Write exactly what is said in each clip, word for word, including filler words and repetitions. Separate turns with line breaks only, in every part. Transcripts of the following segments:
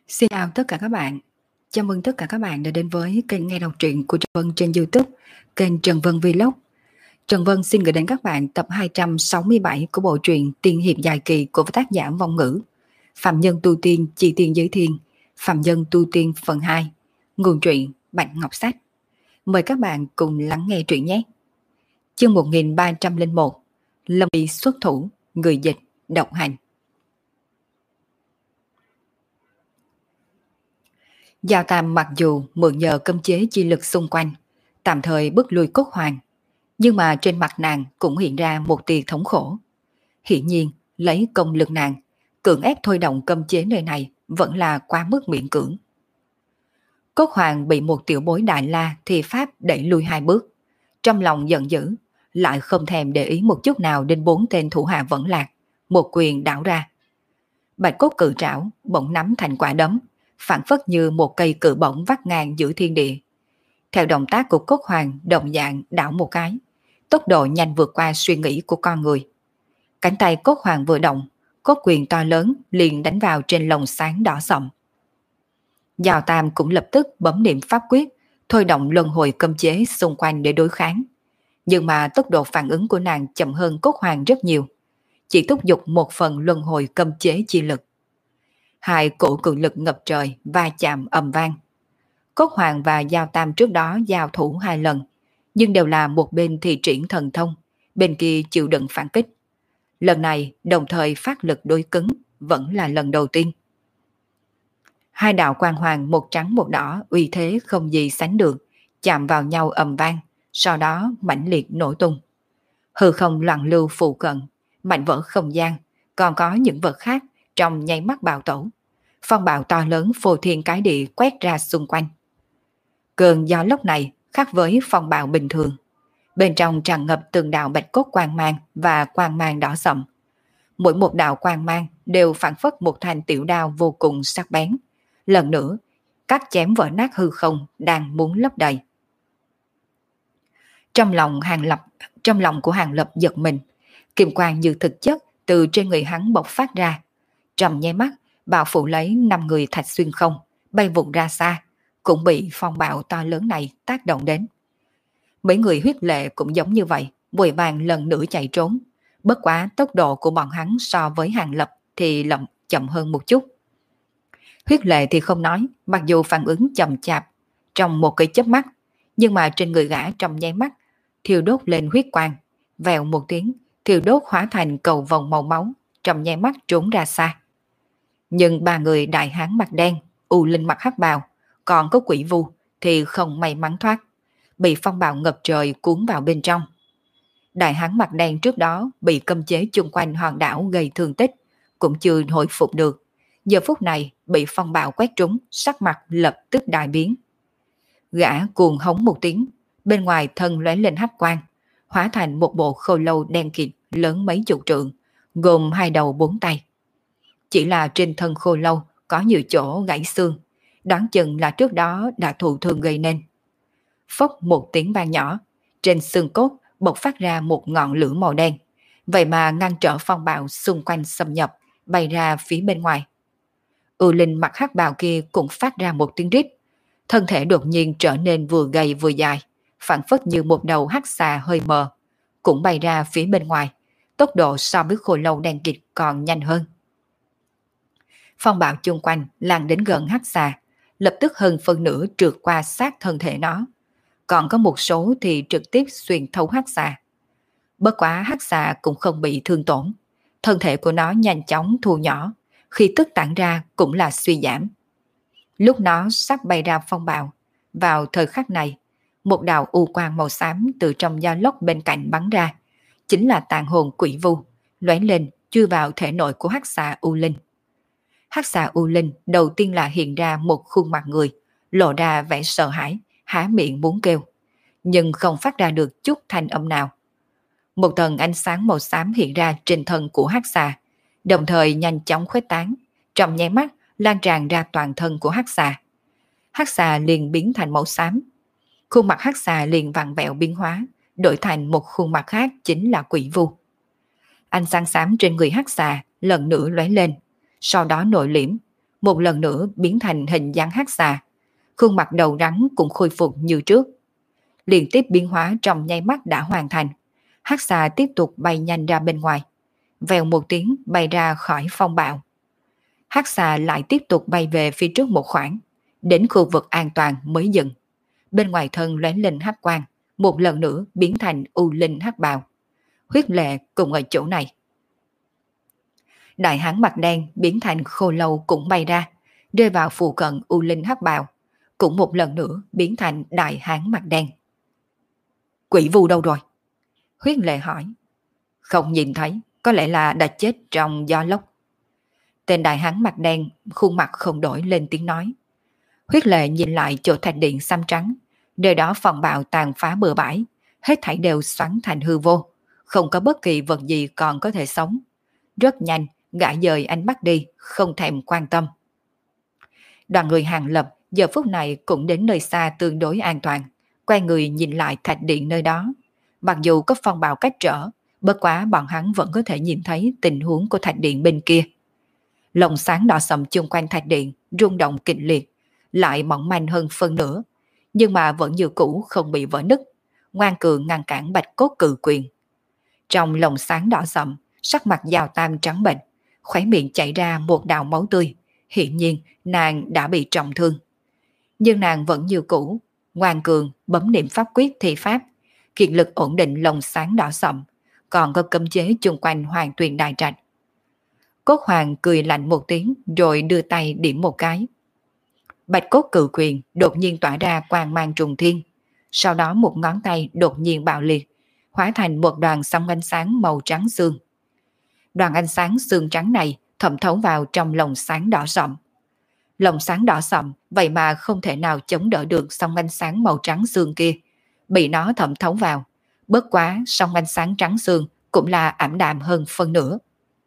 Xin chào tất cả các bạn. Chào mừng tất cả các bạn đã đến với kênh nghe đọc truyện của Trần Vân trên YouTube, kênh Trần Vân Vlog. Trần Vân xin gửi đến các bạn tập hai trăm sáu mươi bảy của bộ truyện Tiên hiệp dài kỳ của tác giả Vong Ngữ. Phạm nhân tu tiên chi tiên giới thiên, Phạm nhân tu tiên phần hai. Nguồn truyện Bạch Ngọc Sách. Mời các bạn cùng lắng nghe truyện nhé. Chương một nghìn ba trăm lẻ một. Lâm Uy xuất thủ, người dịch độc hành. Giao Tam mặc dù mượn nhờ cấm chế chi lực xung quanh, tạm thời bức lui Cốt Hoàng, nhưng mà trên mặt nàng cũng hiện ra một tia thống khổ. Hiển nhiên, lấy công lực nàng, cưỡng ép thôi động cấm chế nơi này vẫn là quá mức miễn cưỡng. Cốt Hoàng bị một tiểu bối Đại La thì pháp đẩy lui hai bước, trong lòng giận dữ, lại không thèm để ý một chút nào đến bốn tên thủ hạ vẫn lạc, một quyền đảo ra. Bạch cốt cự trảo bỗng nắm thành quả đấm, phản phất như một cây cự bổng vắt ngang giữa thiên địa. Theo động tác của Cốt Hoàng đồng dạng đảo một cái, tốc độ nhanh vượt qua suy nghĩ của con người. Cánh tay Cốt Hoàng vừa động, cốt quyền to lớn liền đánh vào trên lồng sáng đỏ sậm. Giao Tam cũng lập tức bấm niệm pháp quyết, thôi động luân hồi cấm chế xung quanh để đối kháng. Nhưng mà tốc độ phản ứng của nàng chậm hơn Cốt Hoàng rất nhiều, chỉ thúc giục một phần luân hồi cấm chế chi lực. Hai cổ cự lực ngập trời va chạm ầm vang. Cốt Hoàng và Giao Tam trước đó giao thủ hai lần, nhưng đều là một bên thi triển thần thông, bên kia chịu đựng phản kích. Lần này đồng thời phát lực đối cứng, vẫn là lần đầu tiên. Hai đạo quang hoàng một trắng một đỏ uy thế không gì sánh được, chạm vào nhau ầm vang, sau đó mãnh liệt nổ tung. Hư không loạn lưu phụ cận, mảnh vỡ không gian, còn có những vật khác trong nháy mắt bạo tổ. Phong bạo to lớn phô thiên cái địa quét ra xung quanh. Cơn gió lốc này khác với phong bạo bình thường. Bên trong tràn ngập từng đạo bạch cốt quang mang và quang mang đỏ sậm. Mỗi một đạo quang mang đều phản phất một thanh tiểu đao vô cùng sắc bén. Lần nữa, cắt chém vỡ nát hư không đang muốn lấp đầy. Trong lòng Hàng Lập, trong lòng của Hàng Lập giật mình, kim quang như thực chất từ trên người hắn bộc phát ra. Trong nháy mắt, bạo phủ lấy năm người thạch xuyên không, bay vụt ra xa, cũng bị phong bạo to lớn này tác động đến. Mấy người huyết lệ cũng giống như vậy, vội vàng lần nữa chạy trốn. Bất quá tốc độ của bọn hắn so với Hàng Lập thì lậm chậm hơn một chút. Huyết lệ thì không nói, mặc dù phản ứng chậm chạp trong một cái chớp mắt, nhưng mà trên người gã trong nháy mắt thiêu đốt lên huyết quang, vèo một tiếng, thiêu đốt hóa thành cầu vòng màu máu, trong nháy mắt trốn ra xa. Nhưng ba người đại hán mặt đen, U Linh mặc hắc bào, còn có Quỷ Vu thì không may mắn thoát, bị phong bạo ngập trời cuốn vào bên trong. Đại hán mặt đen trước đó bị cấm chế chung quanh hòn đảo gây thương tích, cũng chưa hồi phục được. Giờ phút này bị phong bạo quét trúng, sắc mặt lập tức đại biến. Gã cuồng hống một tiếng, bên ngoài thân lóe lên hắc quang, hóa thành một bộ khô lâu đen kịt lớn mấy chục trượng, gồm hai đầu bốn tay. Chỉ là trên thân khô lâu có nhiều chỗ gãy xương, đoán chừng là trước đó đã thụ thương gây nên. Phốc một tiếng vang nhỏ, trên xương cốt bộc phát ra một ngọn lửa màu đen, vậy mà ngăn trở phong bạo xung quanh xâm nhập, bay ra phía bên ngoài. U Linh mặc hắc bào kia cũng phát ra một tiếng rít, thân thể đột nhiên trở nên vừa gầy vừa dài, phản phất như một đầu hắc xà hơi mờ, cũng bay ra phía bên ngoài, tốc độ so với khô lâu đen kịt còn nhanh hơn. Phong bạo chung quanh lan đến gần hắc xà, lập tức hơn phân nửa trượt qua sát thân thể nó, còn có một số thì trực tiếp xuyên thấu hắc xà. Bất quá hắc xà cũng không bị thương tổn, thân thể của nó nhanh chóng thu nhỏ, khi tức tản ra cũng là suy giảm. Lúc nó sắp bay ra phong bạo, vào thời khắc này, một đạo u quang màu xám từ trong gió lốc bên cạnh bắn ra, chính là tàn hồn Quỷ Vu, lóe lên chui vào thể nội của hắc xà U Linh. Hắc xà U Linh đầu tiên là hiện ra một khuôn mặt người, lộ ra vẻ sợ hãi, há miệng muốn kêu, nhưng không phát ra được chút thanh âm nào. Một tầng ánh sáng màu xám hiện ra trên thân của hắc xà, đồng thời nhanh chóng khuếch tán, trong nháy mắt lan tràn ra toàn thân của hắc xà. Hắc xà liền biến thành màu xám, khuôn mặt hắc xà liền vặn vẹo biến hóa, đổi thành một khuôn mặt khác chính là Quỷ Vu. Ánh sáng xám trên người hắc xà lần nữa lóe lên, sau đó nội liễm, một lần nữa biến thành hình dáng hắc xà. Khuôn mặt đầu rắn cũng khôi phục như trước. Liên tiếp biến hóa trong nháy mắt đã hoàn thành. Hắc xà tiếp tục bay nhanh ra bên ngoài. Vèo một tiếng bay ra khỏi phong bạo. Hắc xà lại tiếp tục bay về phía trước một khoảng, đến khu vực an toàn mới dừng. Bên ngoài thân lóe lên hắc quang, một lần nữa biến thành u linh hắc bào. Huyết Lệ cùng ở chỗ này. Đại hán mặt đen biến thành khô lâu cũng bay ra, rơi vào phụ cận u linh hắc bào, cũng một lần nữa biến thành đại hán mặt đen. Quỷ vu đâu rồi? Huyết Lệ hỏi. Không nhìn thấy, có lẽ là đã chết trong gió lốc. Tên đại hán mặt đen khuôn mặt không đổi lên tiếng nói. Huyết Lệ nhìn lại chỗ thạch điện xám trắng, nơi đó phòng bạo tàn phá bừa bãi, hết thảy đều xoắn thành hư vô, không có bất kỳ vật gì còn có thể sống. Rất nhanh, gã dời ánh mắt đi, không thèm quan tâm. Đoàn người Hàng Lập giờ phút này cũng đến nơi xa tương đối an toàn, quay người nhìn lại thạch điện nơi đó. Mặc dù có phong bạo cách trở, bất quá bọn hắn vẫn có thể nhìn thấy tình huống của thạch điện bên kia. Lồng sáng đỏ sậm chung quanh thạch điện rung động kịch liệt, lại mỏng manh hơn phân nửa, nhưng mà vẫn như cũ không bị vỡ nứt, ngoan cường ngăn cản bạch cốt cự quyền. Trong lồng sáng đỏ sậm, sắc mặt Giao Tam trắng bệch, khóe miệng chảy ra một đạo máu tươi, hiển nhiên nàng đã bị trọng thương. Nhưng nàng vẫn như cũ, ngoan cường bấm niệm pháp quyết thi pháp, kiệt lực ổn định lồng sáng đỏ sậm, còn có cấm chế chung quanh Hoàng Tuyền Đại Trạch. Cốt Hoàng cười lạnh một tiếng rồi đưa tay điểm một cái. Bạch cốt cự quyền đột nhiên tỏa ra quang mang trùng thiên, sau đó một ngón tay đột nhiên bạo liệt, hóa thành một đoàn sóng ánh sáng màu trắng xương. Đoàn ánh sáng xương trắng này thẩm thấu vào trong lồng sáng đỏ sậm. Lồng sáng đỏ sậm vậy mà không thể nào chống đỡ được sóng ánh sáng màu trắng xương kia, bị nó thẩm thấu vào. Bất quá sóng ánh sáng trắng xương cũng là ảm đạm hơn phân nửa.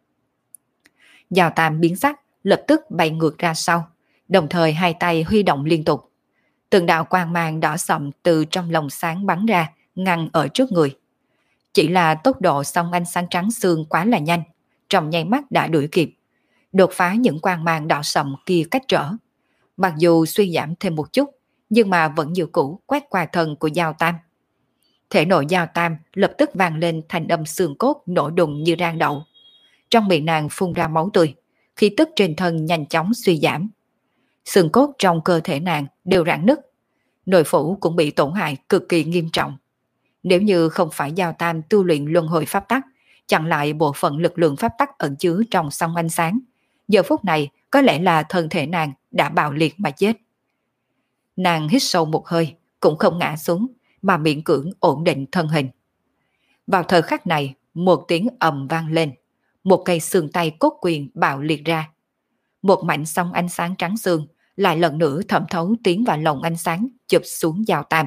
Giao Tam biến sắc, lập tức bay ngược ra sau, đồng thời hai tay huy động liên tục. Từng đạo quang mang đỏ sậm từ trong lồng sáng bắn ra, ngăn ở trước người. Chỉ là tốc độ sóng ánh sáng trắng xương quá là nhanh, trong nháy mắt đã đuổi kịp, đột phá những quang mang đỏ sậm kia cách trở. Mặc dù suy giảm thêm một chút, nhưng mà vẫn như cũ quét qua thân của Giao Tam. Thể nội Giao Tam lập tức vang lên thành âm xương cốt nổ đùng như rang đậu. Trong miệng nàng phun ra máu tươi, khí tức trên thân nhanh chóng suy giảm. Xương cốt trong cơ thể nàng đều rạn nứt, nội phủ cũng bị tổn hại cực kỳ nghiêm trọng. Nếu như không phải Giao Tam tu luyện luân hồi pháp tắc, chặn lại bộ phận lực lượng pháp tắc ẩn chứa trong song ánh sáng, giờ phút này có lẽ là thân thể nàng đã bạo liệt mà chết. Nàng hít sâu một hơi, cũng không ngã xuống, mà miễn cưỡng ổn định thân hình. Vào thời khắc này, một tiếng ầm vang lên, một cây xương tay cốt quyền bạo liệt ra. Một mảnh sóng ánh sáng trắng xương lại lần nữa thẩm thấu tiến vào lồng ánh sáng, chụp xuống Giao Tam.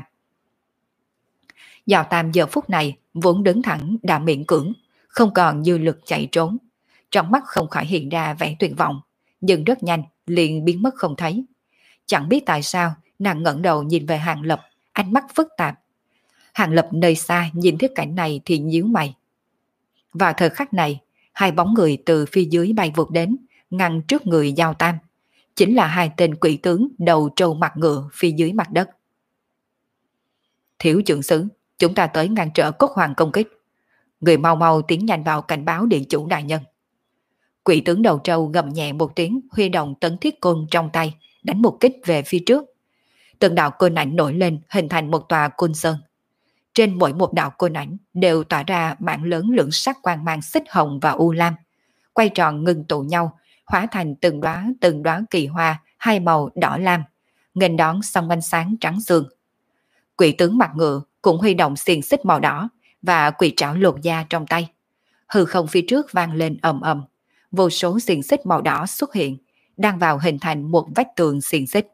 Giao Tam giờ phút này vốn đứng thẳng đã miễn cưỡng, không còn dư lực chạy trốn. Trong mắt không khỏi hiện ra vẻ tuyệt vọng, nhưng rất nhanh liền biến mất không thấy. Chẳng biết tại sao nàng ngẩng đầu nhìn về Hàng Lập, ánh mắt phức tạp. Hàng Lập nơi xa nhìn thấy cảnh này thì nhíu mày. Vào thời khắc này, hai bóng người từ phía dưới bay vụt đến, ngăn trước người Giao Tam. Chính là hai tên quỷ tướng đầu trâu mặt ngựa phía dưới mặt đất. Thiếu trưởng sứ, chúng ta tới ngăn trở Cốt Hoàng công kích. Người mau mau tiến nhanh vào cảnh báo điện chủ đại nhân. Quỷ tướng đầu trâu gầm nhẹ một tiếng, huy động tấn thiết côn trong tay, đánh một kích về phía trước. Từng đạo côn ảnh nổi lên hình thành một tòa côn sơn. Trên mỗi một đạo côn ảnh đều tỏa ra mảng lớn lưỡng sắc quang mang xích hồng và u lam, quay tròn ngừng tụ nhau, hóa thành từng đóa từng đóa kỳ hoa hai màu đỏ lam, nghênh đón song ánh sáng trắng xương. Quỷ tướng mặt ngựa cũng huy động xiềng xích màu đỏ và quỷ trảo lột da trong tay. Hư không phía trước vang lên ầm ầm, vô số xiềng xích màu đỏ xuất hiện, đang vào hình thành một vách tường xiềng xích.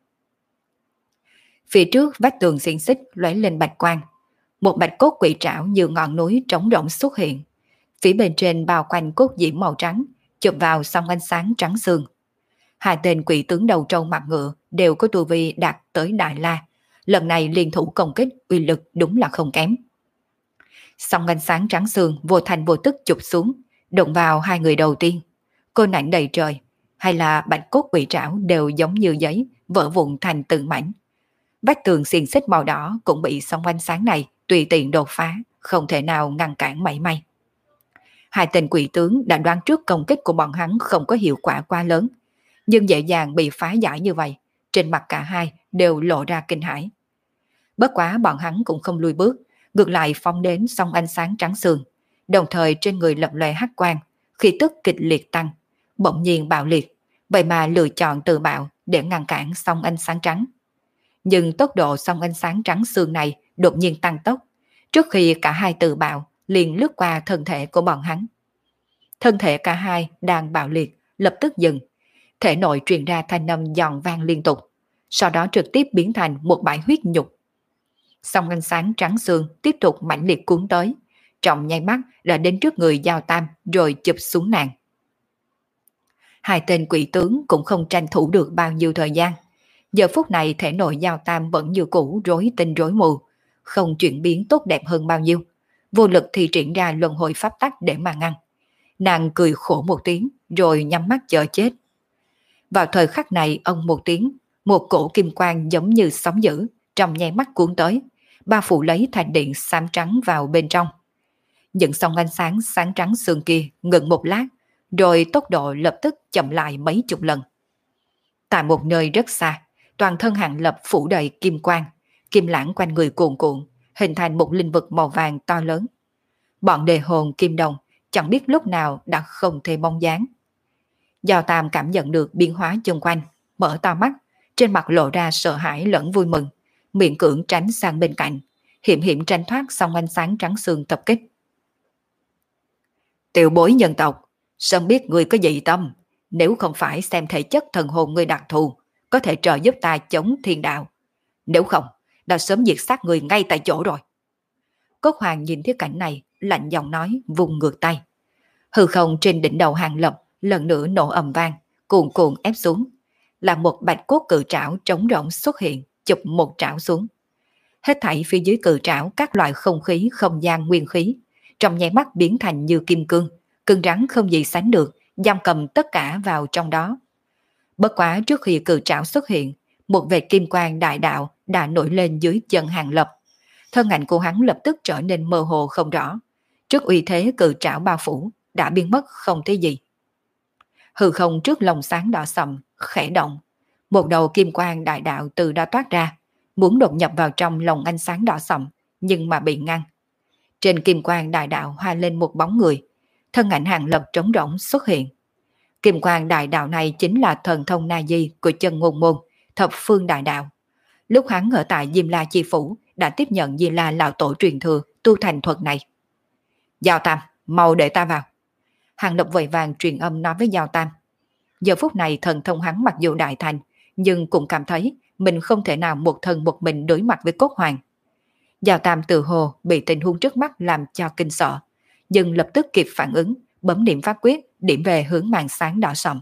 Phía trước vách tường xiềng xích lóe lên bạch quang, một bạch cốt quỷ trảo như ngọn núi trống rỗng xuất hiện. Phía bên trên bao quanh cốt diễm màu trắng, chụp vào song ánh sáng trắng xương. Hai tên quỷ tướng đầu trâu mặt ngựa đều có tu vi đạt tới Đại La, lần này liên thủ công kích uy lực đúng là không kém. Song ánh sáng trắng xương vô thành vô tức chụp xuống, đụng vào hai người đầu tiên. Côn ảnh đầy trời, hay là bạch cốt quỷ trảo đều giống như giấy, vỡ vụn thành từng mảnh. Vách tường xiềng xích màu đỏ cũng bị sóng ánh sáng này tùy tiện đột phá, không thể nào ngăn cản mảy may. Hai tên quỷ tướng đã đoán trước công kích của bọn hắn không có hiệu quả quá lớn, nhưng dễ dàng bị phá giải như vậy, trên mặt cả hai đều lộ ra kinh hãi. Bất quá bọn hắn cũng không lùi bước, ngược lại phóng đến song ánh sáng trắng sương, đồng thời trên người lập lòe hắc quang, khí tức kịch liệt tăng, bỗng nhiên bạo liệt, vậy mà lựa chọn tự bạo để ngăn cản song ánh sáng trắng. Nhưng tốc độ song ánh sáng trắng sương này đột nhiên tăng tốc, trước khi cả hai tự bạo liền lướt qua thân thể của bọn hắn. Thân thể cả hai đang bạo liệt lập tức dừng, thể nội truyền ra thanh âm giòn vang liên tục, sau đó trực tiếp biến thành một bãi huyết nhục. Song ánh sáng trắng xương tiếp tục mãnh liệt cuốn tới, trong nháy mắt đã đến trước người Giao Tam rồi chụp xuống nàng. Hai tên quỷ tướng cũng không tranh thủ được bao nhiêu thời gian. Giờ phút này thể nội Giao Tam vẫn như cũ rối tinh rối mù, không chuyển biến tốt đẹp hơn bao nhiêu, vô lực thì triển ra luân hồi pháp tắc để mà ngăn. Nàng cười khổ một tiếng rồi nhắm mắt chờ chết. Vào thời khắc này ông một tiếng, một cổ kim quang giống như sóng dữ trong nháy mắt cuốn tới, bao phủ lấy thành điện xám trắng vào bên trong. Những song ánh sáng sáng trắng sương kia ngừng một lát, rồi tốc độ lập tức chậm lại mấy chục lần. Tại một nơi rất xa, toàn thân Hàng Lập phủ đầy kim quang, kim lãng quanh người cuồn cuộn, hình thành một linh vực màu vàng to lớn. Bọn đề hồn kim đồng chẳng biết lúc nào đã không thể bóng dáng. Giao Tam cảm nhận được biến hóa xung quanh, mở to mắt, trên mặt lộ ra sợ hãi lẫn vui mừng, miệng cưỡng tránh sang bên cạnh, hiểm hiểm tranh thoát song ánh sáng trắng sương tập kích. Tiểu bối nhân tộc, sớm biết người có dị tâm, nếu không phải xem thể chất thần hồn người đặc thù, có thể trợ giúp ta chống thiên đạo. Nếu không, đã sớm diệt sát người ngay tại chỗ rồi. Cốt Hoàng nhìn thấy cảnh này, lạnh giọng nói, vùng ngược tay. Hư không trên đỉnh đầu Hàng Lập lần nữa nổ ầm vang, cuồn cuộn ép xuống, là một bạch cốt cự trảo trống rỗng xuất hiện, chụp một trảo xuống. Hết thảy phía dưới cự trảo các loại không khí, không gian, nguyên khí, trong nháy mắt biến thành như kim cương, cứng rắn không gì sánh được, giam cầm tất cả vào trong đó. Bất quá trước khi cự trảo xuất hiện, một vệt kim quang đại đạo đã nổi lên dưới chân Hàng Lập. Thân ảnh của hắn lập tức trở nên mơ hồ không rõ. Trước uy thế cự trảo bao phủ, đã biến mất không thấy gì. Hư không trước lồng sáng đỏ sậm, khẽ động. Một đầu kim quang đại đạo từ đó toát ra, muốn đột nhập vào trong lồng ánh sáng đỏ sậm, nhưng mà bị ngăn. Trên kim quang đại đạo hoa lên một bóng người, thân ảnh Hàng Lập trống rỗng xuất hiện. Kim quang đại đạo này chính là thần thông na di của chân ngôn môn, thập phương đại đạo. Lúc hắn ở tại Diêm La Chi Phủ đã tiếp nhận Di La lão tổ truyền thừa tu thành thuật này. Giao Tam, mau để ta vào. Hàng Lập vội vàng truyền âm nói với Giao Tam. Giờ phút này thần thông hắn mặc dù đại thành, nhưng cũng cảm thấy mình không thể nào một thân một mình đối mặt với Cốt Hoàng. Giao Tam tự hồ bị tình huống trước mắt làm cho kinh sợ, nhưng lập tức kịp phản ứng, bấm niệm pháp quyết, điểm về hướng màn sáng đỏ sậm.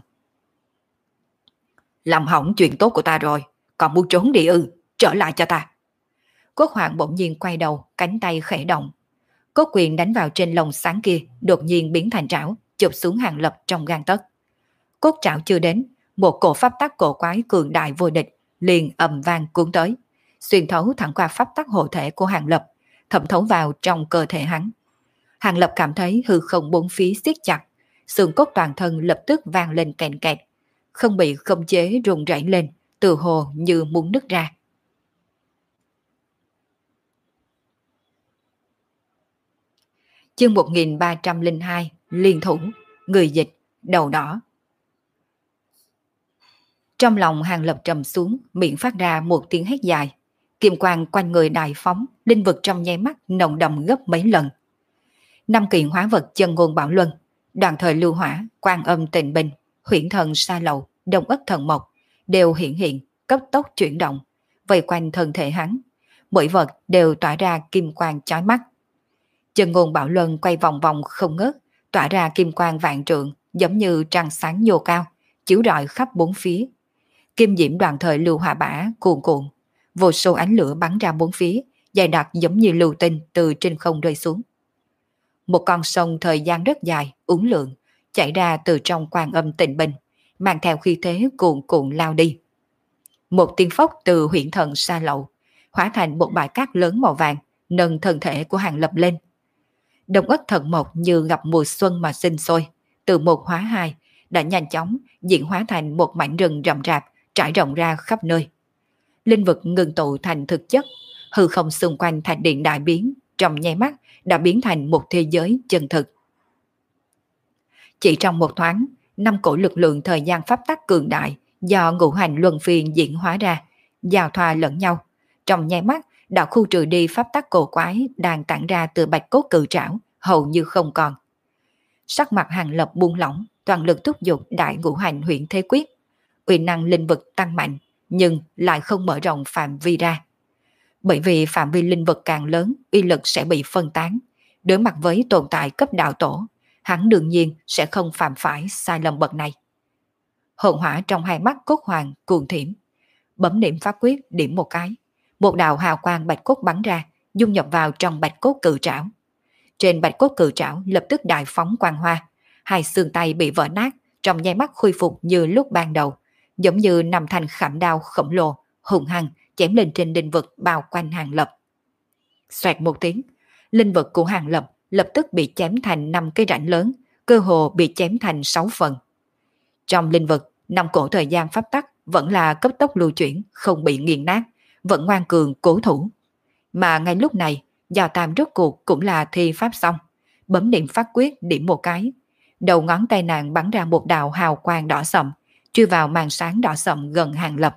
Làm hỏng chuyện tốt của ta rồi, còn muốn trốn đi ư, trở lại cho ta. Cốt Hoàng bỗng nhiên quay đầu, cánh tay khẽ động. Cốt quyền đánh vào trên lồng sáng kia, đột nhiên biến thành trảo, chụp xuống Hàng Lập trong gang tấc. Cốt trảo chưa đến, một cổ pháp tắc cổ quái cường đại vô địch liền ầm vang cuốn tới, xuyên thấu thẳng qua pháp tắc hộ thể của Hàng Lập, thẩm thấu vào trong cơ thể hắn. Hàng Lập cảm thấy hư không bốn phía siết chặt, xương cốt toàn thân lập tức vang lên kèn kẹt, không bị khống chế rung rẩy lên, từ hồ như muốn nứt ra. Chương một nghìn ba trăm lẻ hai, liên thủ, người dịch, đầu đỏ. Trong lòng Hàng Lập trầm xuống, miệng phát ra một tiếng hét dài. Kim quang quanh người đại phóng, linh vực trong nháy mắt nồng đậm gấp mấy lần. Năm kiện hóa vật chân ngôn bảo luân, đoàn thời lưu hỏa, quan âm tịnh bình, huyễn thần sa lậu, đông ất thần mộc, đều hiện hiện, cấp tốc chuyển động, vây quanh thân thể hắn. Mỗi vật đều tỏa ra kim quang chói mắt. Chân ngôn bảo luân quay vòng vòng không ngớt, tỏa ra kim quang vạn trượng, giống như trăng sáng nhô cao, chiếu rọi khắp bốn phía. Kim diễm đoàn thời lưu hỏa bả cuồn cuộn, vô số ánh lửa bắn ra bốn phía, dày đặc giống như lưu tinh từ trên không rơi xuống. Một con sông thời gian rất dài, uốn lượn, chảy ra từ trong quan âm tịnh bình, mang theo khí thế cuồn cuộn lao đi. Một tiếng phốc từ huyễn thần xa lậu, hóa thành một bãi cát lớn màu vàng, nâng thân thể của Hàng Lập lên. Đông ất thần mộc như gặp mùa xuân mà sinh sôi, từ một hóa hai, đã nhanh chóng diễn hóa thành một mảnh rừng rậm rạp, trải rộng ra khắp nơi. Linh vực ngừng tụ thành thực chất, hư không xung quanh thạch điện đại biến, trong nháy mắt đã biến thành một thế giới chân thực. Chỉ trong một thoáng, năm cổ lực lượng thời gian pháp tắc cường đại do ngũ hành luân phiên diễn hóa ra, giao thoa lẫn nhau. Trong nháy mắt đã khu trừ đi pháp tắc cổ quái đang tản ra từ bạch cốt cự trảo, hầu như không còn. Sắc mặt Hàng Lập buông lỏng, toàn lực thúc giục đại ngũ hành huyễn thế quyết. Uy năng linh vực tăng mạnh, nhưng lại không mở rộng phạm vi ra. Bởi vì phạm vi linh vực càng lớn, uy lực sẽ bị phân tán. Đối mặt với tồn tại cấp đạo tổ, hắn đương nhiên sẽ không phạm phải sai lầm bậc này. Hồn hỏa trong hai mắt cốt hoàng cuồng thiểm, bấm niệm pháp quyết điểm một cái, một đạo hào quang bạch cốt bắn ra, dung nhập vào trong bạch cốt cự trảo. Trên bạch cốt cự trảo lập tức đại phóng quang hoa, hai xương tay bị vỡ nát, trong nháy mắt khôi phục như lúc ban đầu, giống như nằm thành khảm đao khổng lồ, hùng hăng chém lên trên linh vực bao quanh Hàng Lập. Xoẹt một tiếng, linh vực của Hàng Lập lập tức bị chém thành năm cái rãnh lớn, cơ hồ bị chém thành sáu phần. Trong linh vực, năm cổ thời gian pháp tắc vẫn là cấp tốc lưu chuyển, không bị nghiền nát, vẫn ngoan cường cố thủ. Mà ngay lúc này, Giao Tam rốt cuộc cũng là thi pháp xong, bấm niệm pháp quyết điểm một cái, đầu ngón tay nàng bắn ra một đạo hào quang đỏ sậm, chui vào màn sáng đỏ sậm gần Hàng Lập.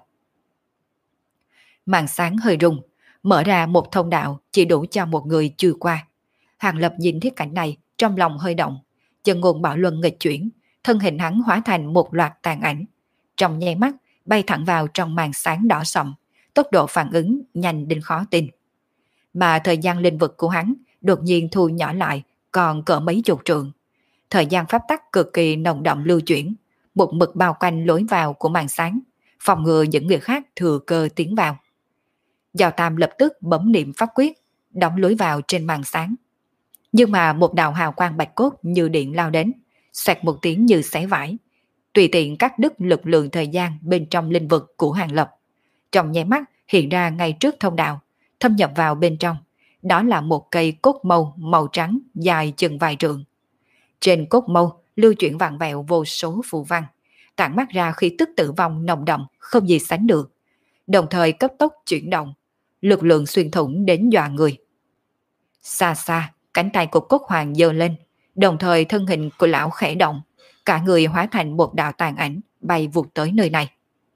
Màn sáng hơi rung, mở ra một thông đạo chỉ đủ cho một người chui qua. Hàng Lập nhìn thấy cảnh này, trong lòng hơi động, chân ngôn bảo luân nghịch chuyển, thân hình hắn hóa thành một loạt tàn ảnh, trong nháy mắt bay thẳng vào trong màn sáng đỏ sậm, tốc độ phản ứng nhanh đến khó tin. Mà thời gian linh vực của hắn đột nhiên thu nhỏ lại, còn cỡ mấy chục trượng. Thời gian pháp tắc cực kỳ nồng đậm lưu chuyển, một mực bao quanh lối vào của màn sáng, phòng ngừa những người khác thừa cơ tiến vào. Giao Tam lập tức bấm niệm pháp quyết, đóng lối vào trên màn sáng. Nhưng mà một đạo hào quang bạch cốt như điện lao đến, xoẹt một tiếng như xé vải, tùy tiện cắt đứt lực lượng thời gian bên trong linh vực của Hàng Lập. Trong nháy mắt hiện ra ngay trước thông đạo, thâm nhập vào bên trong. Đó là một cây cốt mâu màu trắng dài chừng vài trượng. Trên cốt mâu lưu chuyển vạn vẹo vô số phù văn, tản mát ra khí tức tử vong nồng đậm không gì sánh được, đồng thời cấp tốc chuyển động, lực lượng xuyên thủng đến dọa người. Xa xa, cánh tay của cốt hoàng giơ lên, đồng thời thân hình của lão khẽ động, cả người hóa thành một đạo tàn ảnh bay vụt tới nơi này.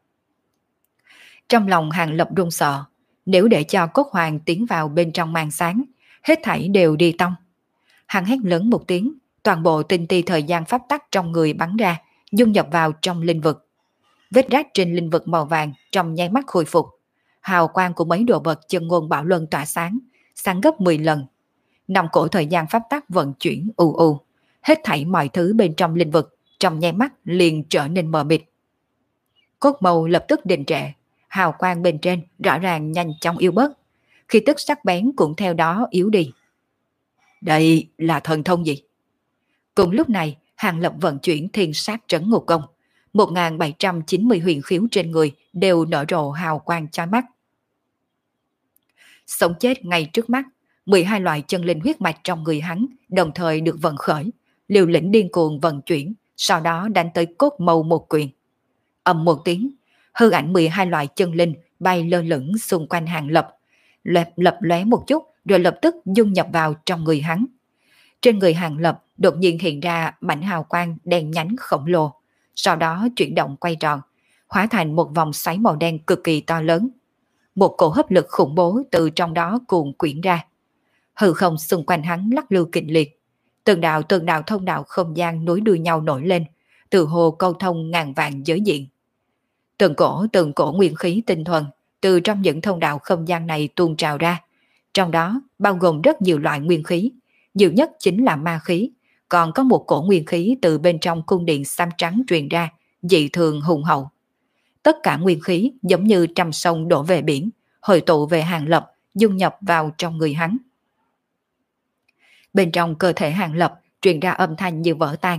Trong lòng Hàng Lập run sợ, nếu để cho cốt hoàng tiến vào bên trong màn sáng, hết thảy đều đi tông. Hắn hét lớn một tiếng, toàn bộ tinh ti thời gian pháp tắc trong người bắn ra, dung nhập vào trong linh vực. Vết rách trên linh vực màu vàng trong nháy mắt khôi phục. Hào quang của mấy đồ vật chân ngôn bảo luân tỏa sáng, sáng gấp mười lần. Năm cổ thời gian pháp tắc vận chuyển u u, hết thảy mọi thứ bên trong linh vực trong nháy mắt liền trở nên mờ mịt. Cốt màu lập tức đình trệ, hào quang bên trên rõ ràng nhanh chóng yếu bớt, khi tức sắc bén cũng theo đó yếu đi. Đây là thần thông gì? Cùng lúc này, Hàng Lập vận chuyển thiên sát trấn ngục công, một nghìn bảy trăm chín mươi huyền khiếu trên người đều nở rộ hào quang chói mắt. Sống chết ngay trước mắt, mười hai loại chân linh huyết mạch trong người hắn đồng thời được vận khởi, liều lĩnh điên cuồng vận chuyển, sau đó đánh tới cốt mâu một quyền. Ầm một tiếng, hư ảnh mười hai loại chân linh bay lơ lửng xung quanh Hàng Lập, lập lập lóe một chút rồi lập tức dung nhập vào trong người hắn. Trên người Hàng Lập đột nhiên hiện ra mảnh hào quang đen nhánh khổng lồ, sau đó chuyển động quay tròn, hóa thành một vòng xoáy màu đen cực kỳ to lớn. Một cổ hấp lực khủng bố từ trong đó cuồn quyển ra. Hư không xung quanh hắn lắc lư kịch liệt, từng đạo từng đạo thông đạo không gian nối đuôi nhau nổi lên, từ hồ câu thông ngàn vạn giới diện. Từng cổ từng cổ nguyên khí tinh thuần từ trong những thông đạo không gian này tuôn trào ra, trong đó bao gồm rất nhiều loại nguyên khí, nhiều nhất chính là ma khí, còn có một cổ nguyên khí từ bên trong cung điện xám trắng truyền ra, dị thường hùng hậu. Tất cả nguyên khí giống như trăm sông đổ về biển, hội tụ về Hàng Lập, dung nhập vào trong người hắn. Bên trong cơ thể Hàng Lập truyền ra âm thanh như vỡ tan,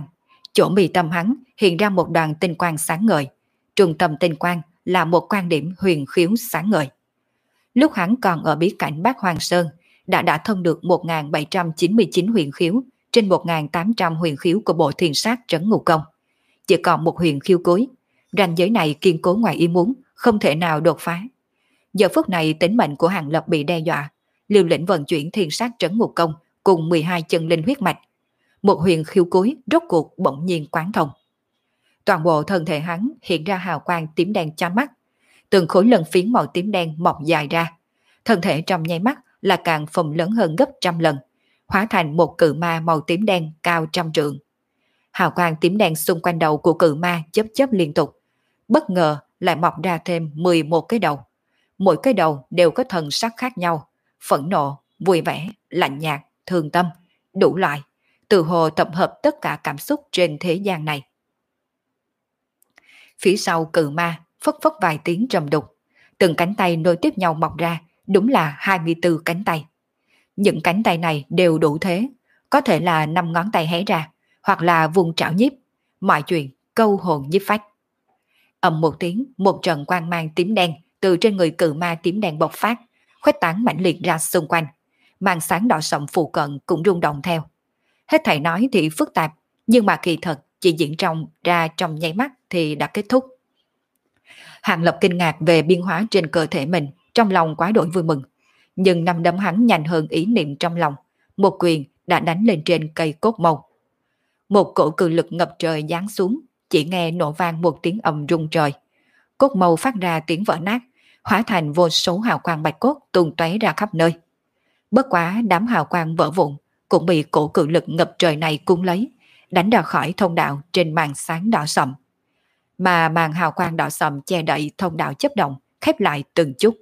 chỗ mi tâm hắn hiện ra một đoàn tinh quang sáng ngời. Trung tâm tinh quang là một quan điểm huyền khiếu sáng ngời. Lúc hắn còn ở bí cảnh Bát Hoang Sơn, đã đã thông được một nghìn bảy trăm chín mươi chín huyền khiếu trên một nghìn tám trăm huyền khiếu của bộ thiền sát trấn ngục công. Chỉ còn một huyền khiếu cuối, ranh giới này kiên cố ngoài ý muốn, không thể nào đột phá. Giờ phút này tính mệnh của Hàng Lập bị đe dọa, liều lĩnh vận chuyển thiền sát trấn ngục công cùng mười hai chân linh huyết mạch. Một huyền khiếu cuối rốt cuộc bỗng nhiên quán thông. Toàn bộ thân thể hắn hiện ra hào quang tím đen chói mắt, từng khối lân phiến màu tím đen mọc dài ra, thân thể trong nháy mắt là càng phồng lớn hơn gấp trăm lần, hóa thành một cự ma màu tím đen cao trăm trượng. Hào quang tím đen xung quanh đầu của cự ma chớp chớp liên tục, bất ngờ lại mọc ra thêm mười một cái đầu. Mỗi cái đầu đều có thần sắc khác nhau, phẫn nộ, vui vẻ, lạnh nhạt, thương tâm, đủ loại, từ hồ tập hợp tất cả cảm xúc trên thế gian này. Phía sau cự ma phất phất vài tiếng trầm đục, từng cánh tay nối tiếp nhau mọc ra, đúng là hai mươi tư cánh tay. Những cánh tay này đều đủ thế, có thể là năm ngón tay hé ra, hoặc là vùng trảo nhiếp, mọi chuyện câu hồn nhiếp phách. Ầm một tiếng, một trận quang mang tím đen từ trên người cự ma tím đen bộc phát, khuếch tán mãnh liệt ra xung quanh, màn sáng đỏ sậm phụ cận cũng rung động theo. Hết thảy nói thì phức tạp, nhưng mà kỳ thật chỉ diễn trong ra trong nháy mắt thì đã kết thúc. Hàng Lập kinh ngạc về biến hóa trên cơ thể mình, trong lòng quá đổi vui mừng. Nhưng năm đấm hắn nhanh hơn ý niệm trong lòng, một quyền đã đánh lên trên cây cốt mâu. Một cổ cự lực ngập trời giáng xuống, chỉ nghe nổ vang một tiếng ầm rung trời. Cốt mâu phát ra tiếng vỡ nát, hóa thành vô số hào quang bạch cốt tung tóe ra khắp nơi. Bất quá đám hào quang vỡ vụn cũng bị cổ cự lực ngập trời này cuốn lấy, đánh ra khỏi thông đạo trên màn sáng đỏ sậm. Mà màn hào quang đỏ sậm che đậy thông đạo chấp động, khép lại từng chút.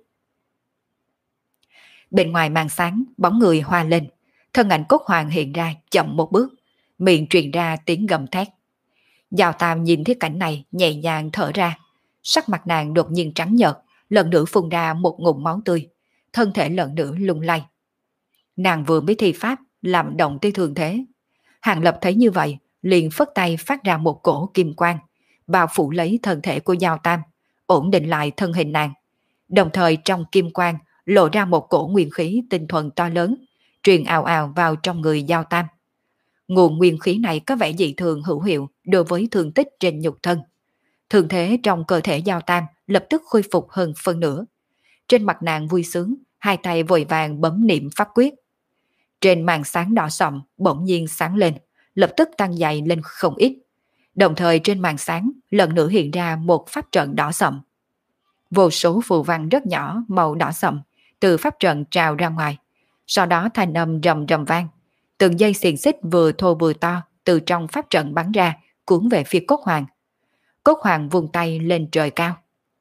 Bên ngoài màn sáng, bóng người hoa lên, thân ảnh cốt hoàng hiện ra chậm một bước, miệng truyền ra tiếng gầm thét. Giao Tam nhìn thấy cảnh này nhẹ nhàng thở ra, sắc mặt nàng đột nhiên trắng nhợt, lần nữa phun ra một ngụm máu tươi, thân thể lần nữa lung lay. Nàng vừa mới thi pháp làm động tới thường thế. Hàng Lập thấy như vậy, liền phất tay phát ra một cổ kim quang, bao phủ lấy thân thể của Giao Tam, ổn định lại thân hình nàng. Đồng thời trong kim quang lộ ra một cổ nguyên khí tinh thuần to lớn, truyền ào ào vào trong người Giao Tam. Nguồn nguyên khí này có vẻ dị thường hữu hiệu đối với thương tích trên nhục thân. Thường thế trong cơ thể Giao Tam lập tức khôi phục hơn phân nửa. Trên mặt nàng vui sướng, hai tay vội vàng bấm niệm pháp quyết. Trên màn sáng đỏ sậm bỗng nhiên sáng lên, lập tức tăng dày lên không ít. Đồng thời trên màn sáng lần nữa hiện ra một pháp trận đỏ sậm. Vô số phù văn rất nhỏ màu đỏ sậm từ pháp trận trào ra ngoài. Sau đó thanh âm rầm rầm vang, từng dây xiềng xích vừa thô vừa to từ trong pháp trận bắn ra, cuốn về phía Cốt Hoàng. Cốt Hoàng vung tay lên trời cao.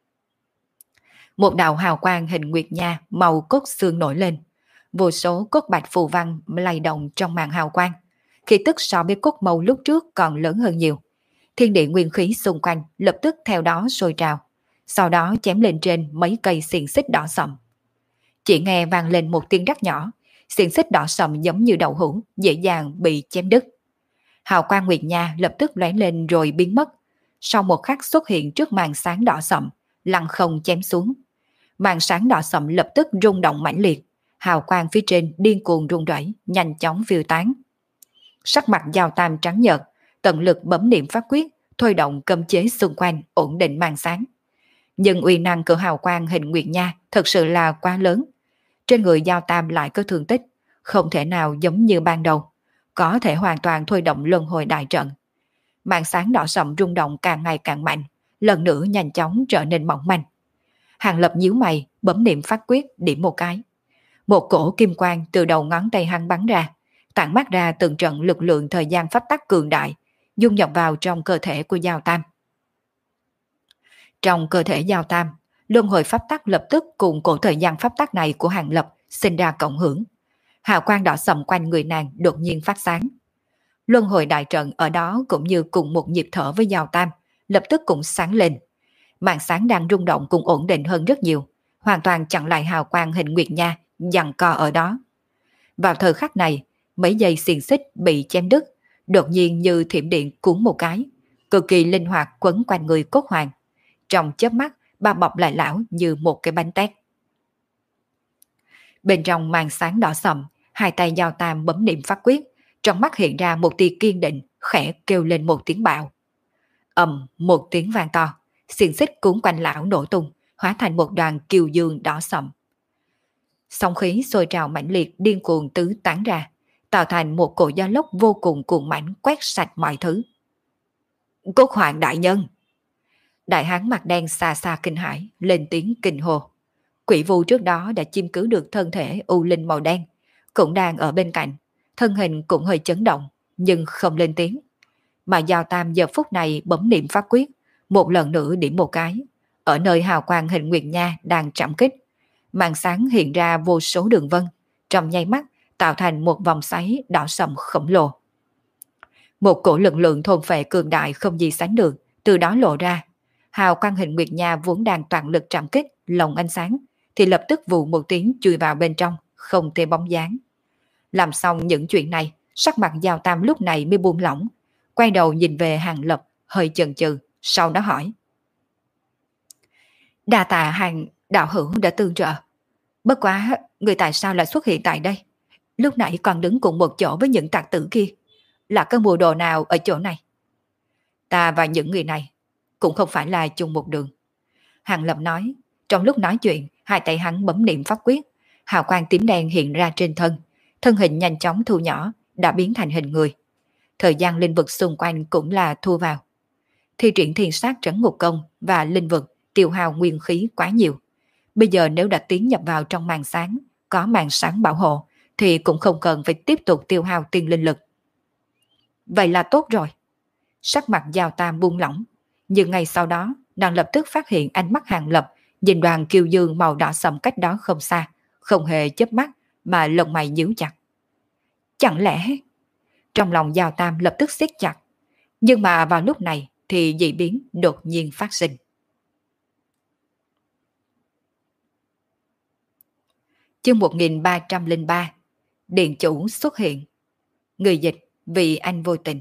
Một đạo hào quang hình nguyệt nha màu cốt xương nổi lên, vô số cốt bạch phù văn lay động trong màn hào quang, khi tức so với cốt màu lúc trước còn lớn hơn nhiều. Thiên địa nguyên khí xung quanh lập tức theo đó sôi trào, sau đó chém lên trên mấy cây xiềng xích đỏ sậm. Chỉ nghe vang lên một tiếng rắc nhỏ, xiềng xích đỏ sậm giống như đậu hũ dễ dàng bị chém đứt. Hào quang nguyệt nha lập tức lóe lên rồi biến mất, sau một khắc xuất hiện trước màn sáng đỏ sậm, lăng không chém xuống. Màn sáng đỏ sậm lập tức rung động mãnh liệt, hào quang phía trên điên cuồng rung rẩy, nhanh chóng phiêu tán. Sắc mặt Giao Tam trắng nhợt, tận lực bấm niệm pháp quyết, thôi động cấm chế xung quanh ổn định màn sáng. Nhưng uy năng của hào quang hình nguyệt nha thật sự là quá lớn. Trên người Giao Tam lại có thương tích, không thể nào giống như ban đầu, có thể hoàn toàn thôi động luân hồi đại trận. Màn sáng đỏ sậm rung động càng ngày càng mạnh, lần nữa nhanh chóng trở nên mỏng manh. Hàng Lập nhíu mày, bấm niệm pháp quyết điểm một cái. Một cổ kim quang từ đầu ngón tay hắn bắn ra, tản mát ra từng trận lực lượng thời gian pháp tắc cường đại, dung nhập vào trong cơ thể của Giao Tam. Trong cơ thể Giao Tam, luân hồi pháp tắc lập tức cùng cổ thời gian pháp tắc này của Hàng Lập sinh ra cộng hưởng. Hào quang đỏ sậm quanh người nàng đột nhiên phát sáng. Luân hồi đại trận ở đó cũng như cùng một nhịp thở với Giao Tam, lập tức cũng sáng lên. Màn sáng đang rung động cũng ổn định hơn rất nhiều, hoàn toàn chặn lại hào quang hình nguyệt nha giằng co ở đó. Vào thời khắc này, mấy dây xiềng xích bị chém đứt, đột nhiên như thiểm điện cuốn một cái, cực kỳ linh hoạt quấn quanh người Cốt Hoàng. Trong chớp mắt, bao bọc lại lão như một cái bánh tét. Bên trong màn sáng đỏ sậm, hai tay Giao Tam bấm niệm pháp quyết, trong mắt hiện ra một tia kiên định, khẽ kêu lên một tiếng bạo. Ầm, một tiếng vang to, xiềng xích cuốn quanh lão nổ tung, hóa thành một đoàn kiều dương đỏ sậm. Sóng khí sôi trào mãnh liệt điên cuồng tứ tán ra, tạo thành một cỗ gió lốc vô cùng cuồng mãnh quét sạch mọi thứ. Cốt Hoàng đại nhân! Đại hán mặt đen xa xa kinh hãi, lên tiếng kinh hô. Quỷ vu trước đó đã chiêm cứu được thân thể u linh màu đen, cũng đang ở bên cạnh, thân hình cũng hơi chấn động, nhưng không lên tiếng. Mà Giao Tam giờ phút này bấm niệm pháp quyết, một lần nữa điểm một cái. Ở nơi hào quang hình nguyệt nha đang trảm kích, màn sáng hiện ra vô số đường vân, trong nháy mắt tạo thành một vòng xoáy đỏ sậm khổng lồ. Một cổ lực lượng thôn phệ cường đại không gì sánh được, từ đó lộ ra. Hào quang hình nguyệt nha vốn đang toàn lực trảm kích, lồng ánh sáng, thì lập tức vù một tiếng chui vào bên trong, không thể bóng dáng. Làm xong những chuyện này, sắc mặt Giao Tam lúc này mới buông lỏng, quay đầu nhìn về Hàng Lập, hơi chần chừ, sau đó hỏi. Đa tạ Hàng đạo hữu đã tương trợ. Bất quá, người tại sao lại xuất hiện tại đây? Lúc nãy còn đứng cùng một chỗ với những tặc tử kia. Là cái mùa đồ nào ở chỗ này? Ta và những người này cũng không phải là chung một đường. Hàng Lập nói. Trong lúc nói chuyện, hai tay hắn bấm niệm pháp quyết, hào quang tím đen hiện ra trên thân, thân hình nhanh chóng thu nhỏ, đã biến thành hình người. Thời gian linh vực xung quanh cũng là thu vào. Thi triển thiên sát trấn ngục công và linh vực tiêu hao nguyên khí quá nhiều. Bây giờ nếu đã tiến nhập vào trong màn sáng, có màn sáng bảo hộ, thì cũng không cần phải tiếp tục tiêu hao tiên linh lực. Vậy là tốt rồi. Sắc mặt Giao Tam buông lỏng, nhưng ngay sau đó, nàng lập tức phát hiện ánh mắt Hàng Lập nhìn đoàn kiều dương màu đỏ sầm cách đó không xa, không hề chớp mắt mà lông mày nhíu chặt. Chẳng lẽ... Trong lòng Giao Tam lập tức siết chặt, nhưng mà vào lúc này thì dị biến đột nhiên phát sinh. Chương một nghìn ba trăm lẻ ba, Điện chủ xuất hiện. Người dịch vì anh vô tình.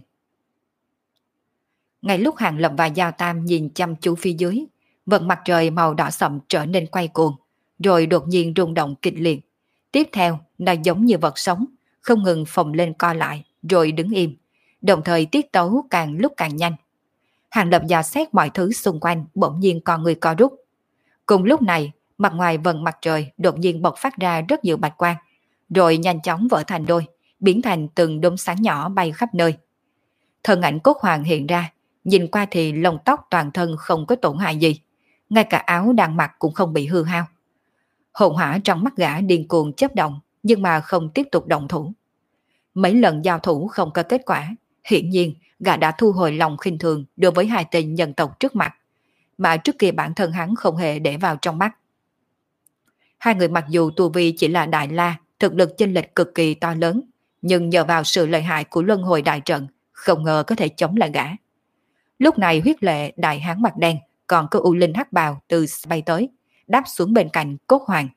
Ngay lúc Hàng Lập và Giao Tam nhìn chăm chú phía dưới, vận mặt trời màu đỏ sậm trở nên quay cuồng, rồi đột nhiên rung động kịch liệt. Tiếp theo, nó giống như vật sống, không ngừng phồng lên co lại, rồi đứng im, đồng thời tiết tấu càng lúc càng nhanh. Hàng Lập dò xét mọi thứ xung quanh, bỗng nhiên con người co rút. Cùng lúc này, mặt ngoài vầng mặt trời đột nhiên bộc phát ra rất nhiều bạch quang, rồi nhanh chóng vỡ thành đôi, biến thành từng đốm sáng nhỏ bay khắp nơi. Thân ảnh Cốt Hoàng hiện ra, nhìn qua thì lông tóc toàn thân không có tổn hại gì, ngay cả áo đang mặc cũng không bị hư hao. Hồn hỏa trong mắt gã điên cuồng chớp động, nhưng mà không tiếp tục động thủ. Mấy lần giao thủ không có kết quả, hiển nhiên gã đã thu hồi lòng khinh thường đối với hai tên nhân tộc trước mặt, mà trước kia bản thân hắn không hề để vào trong mắt. Hai người mặc dù tu vi chỉ là đại la, thực lực chênh lệch cực kỳ to lớn, nhưng nhờ vào sự lợi hại của luân hồi đại trận, không ngờ có thể chống lại gã. Lúc này huyết lệ đại hán mặt đen còn có u linh hắc bào từ bay tới, đáp xuống bên cạnh Cốt Hoàng.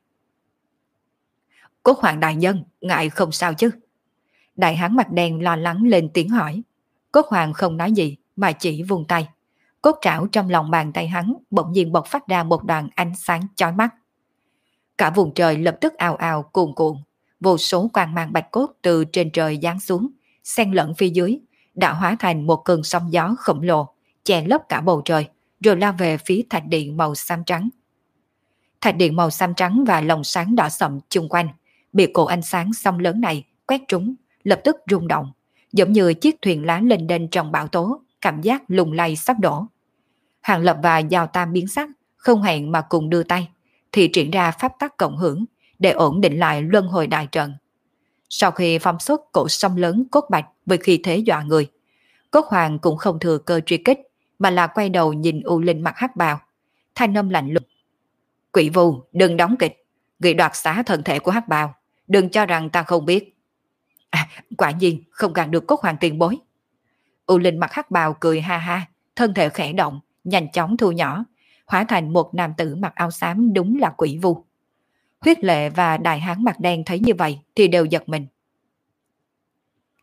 Cốt Hoàng đại nhân, ngại không sao chứ? Đại hán mặt đen lo lắng lên tiếng hỏi. Cốt Hoàng không nói gì mà chỉ vung tay. Cốt trảo trong lòng bàn tay hắn bỗng nhiên bộc phát ra một đoàn ánh sáng chói mắt. Cả vùng trời lập tức ào ào cuồn cuộn, vô số quang mang bạch cốt từ trên trời giáng xuống, xen lẫn phía dưới, đã hóa thành một cơn sóng gió khổng lồ, che lấp cả bầu trời, rồi lao về phía thạch điện màu xám trắng. Thạch điện màu xám trắng và lồng sáng đỏ sậm chung quanh, bị cổ ánh sáng sông lớn này quét trúng, lập tức rung động, giống như chiếc thuyền lá lên đên trong bão tố, cảm giác lung lay sắp đổ. Hàng Lập và Giao Tam biến sắc, không hẹn mà cùng đưa tay, thì triển ra pháp tắc cộng hưởng để ổn định lại luân hồi đại trận. Sau khi phóng xuất cổ sông lớn cốt bạch với khí thế dọa người, Cốt Hoàng cũng không thừa cơ truy kích, mà là quay đầu nhìn U Linh mặc hắc bào, thanh âm lạnh lùng. Quỷ Vu, đừng đóng kịch, người đoạt xá thân thể của hắc bào, đừng cho rằng ta không biết. À, quả nhiên không gạt được Cốt Hoàng tiền bối. U Linh mặc hắc bào cười ha ha, thân thể khẽ động, nhanh chóng thu nhỏ, hóa thành một nam tử mặc áo xám, đúng là Quỷ Vu. Huyết lệ và đại hán mặt đen thấy như vậy thì đều giật mình.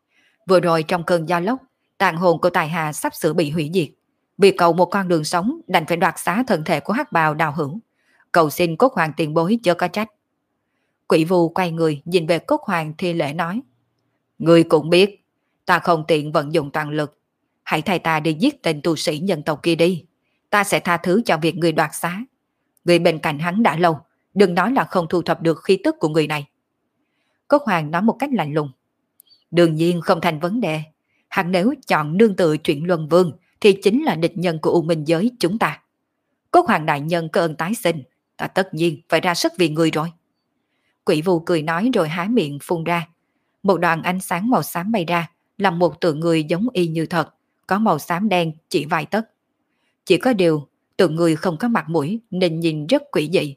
Vừa rồi trong cơn gió lốc, tàn hồn của tài hà sắp sửa bị hủy diệt. Vì cầu một con đường sống đành phải đoạt xá thân thể của hắc bào đào hữu. Cầu xin cốt hoàng tiền bối chớ có trách. Quỷ vu quay người nhìn về cốt hoàng thi lễ nói. Ngươi cũng biết, ta không tiện vận dụng toàn lực. Hãy thay ta đi giết tên tu sĩ nhân tộc kia đi. Ta sẽ tha thứ cho việc người đoạt xá. Người bên cạnh hắn đã lâu, đừng nói là không thu thập được khí tức của người này. Cốt hoàng nói một cách lạnh lùng. Đương nhiên không thành vấn đề. Hắn nếu chọn nương tựa chuyện luân vương thì chính là địch nhân của U Minh giới chúng ta. Cốt hoàng đại nhân có ơn tái sinh, ta tất nhiên phải ra sức vì người rồi. Quỷ vu cười nói rồi há miệng phun ra. Một đoàn ánh sáng màu xám bay ra, làm một tượng người giống y như thật, có màu xám đen chỉ vài tấc. Chỉ có điều, tượng người không có mặt mũi nên nhìn rất quỷ dị.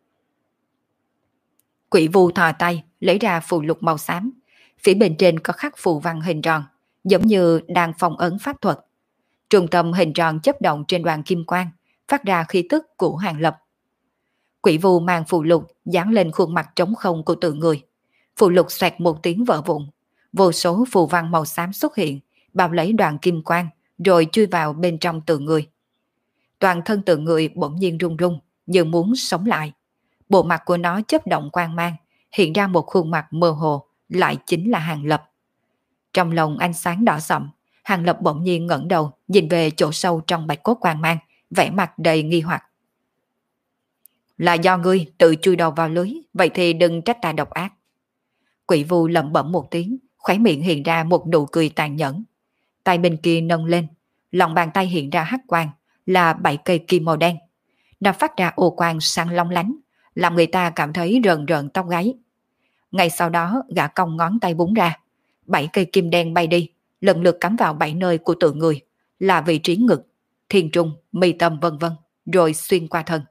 Quỷ vu thò tay, lấy ra phù lục màu xám. Phía bên trên có khắc phù văn hình tròn, giống như đang phong ấn pháp thuật. Trung tâm hình tròn chấp động trên đoàn kim quang, phát ra khí tức của Hàng Lập. Quỷ vu mang phù lục dán lên khuôn mặt trống không của tượng người. Phù lục xoẹt một tiếng vỡ vụn, vô số phù văn màu xám xuất hiện, bao lấy đoàn kim quang, rồi chui vào bên trong tượng người. Toàn thân tượng người bỗng nhiên rung rung, như muốn sống lại. Bộ mặt của nó chớp động quang mang, hiện ra một khuôn mặt mơ hồ, lại chính là Hàng Lập. Trong lòng ánh sáng đỏ sậm, Hàng Lập bỗng nhiên ngẩng đầu, nhìn về chỗ sâu trong bạch cốt quang mang, vẻ mặt đầy nghi hoặc. Là do ngươi tự chui đầu vào lưới, vậy thì đừng trách ta độc ác. Quỷ vu lẩm bẩm một tiếng, khóe miệng hiện ra một nụ cười tàn nhẫn. Tay bên kia nâng lên, lòng bàn tay hiện ra hắc quang, là bảy cây kim màu đen. Nó phát ra ô quang sáng long lánh, làm người ta cảm thấy rợn rợn tóc gáy. Ngay sau đó gã cong ngón tay búng ra, bảy cây kim đen bay đi, lần lượt cắm vào bảy nơi của tượng người, là vị trí ngực, thiên trung, mi tâm vân vân, rồi xuyên qua thân.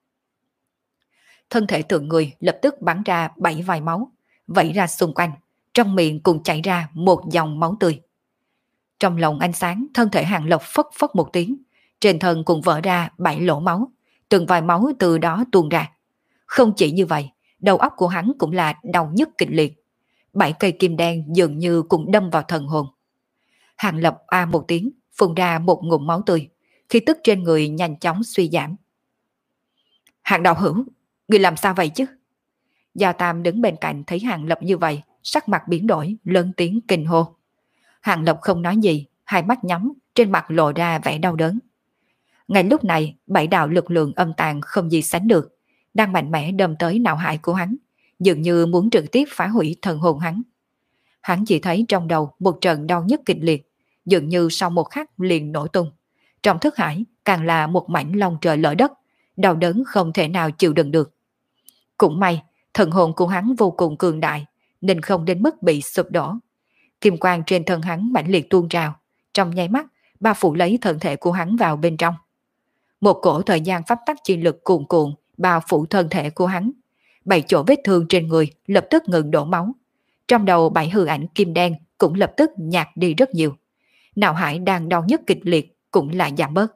Thân thể tượng người lập tức bắn ra bảy vòi máu, vẩy ra xung quanh, trong miệng cùng chảy ra một dòng máu tươi. Trong lòng ánh sáng, thân thể Hàng Lập phất phất một tiếng, trên thân cũng vỡ ra bảy lỗ máu, từng vòi máu từ đó tuôn ra. Không chỉ như vậy, đầu óc của hắn cũng là đau nhức kịch liệt. Bảy cây kim đen dường như cũng đâm vào thần hồn. Hàng Lập a một tiếng, phun ra một ngụm máu tươi, khí tức trên người nhanh chóng suy giảm. Hàng đạo hữu, người làm sao vậy chứ? Gia Tam đứng bên cạnh thấy Hàng Lập như vậy, sắc mặt biến đổi, lớn tiếng kinh hô. Hàng Lập không nói gì, hai mắt nhắm, trên mặt lộ ra vẻ đau đớn. Ngay lúc này, bảy đạo lực lượng âm tàn không gì sánh được, đang mạnh mẽ đâm tới não hải của hắn, dường như muốn trực tiếp phá hủy thần hồn hắn. Hắn chỉ thấy trong đầu một trận đau nhức kịch liệt, dường như sau một khắc liền nổ tung. Trong thức hải càng là một mảnh long trời lở đất, đau đớn không thể nào chịu đựng được. Cũng may, thần hồn của hắn vô cùng cường đại, nên không đến mức bị sụp đổ. Kim quang trên thân hắn mãnh liệt tuôn trào, trong nháy mắt bao phủ lấy thân thể của hắn vào bên trong. Một cổ thời gian pháp tắc chi lực cuồn cuộn bao phủ thân thể của hắn. Bảy chỗ vết thương trên người lập tức ngừng đổ máu. Trong đầu bảy hư ảnh kim đen cũng lập tức nhạt đi rất nhiều. Não hải đang đau nhức kịch liệt cũng lại giảm bớt.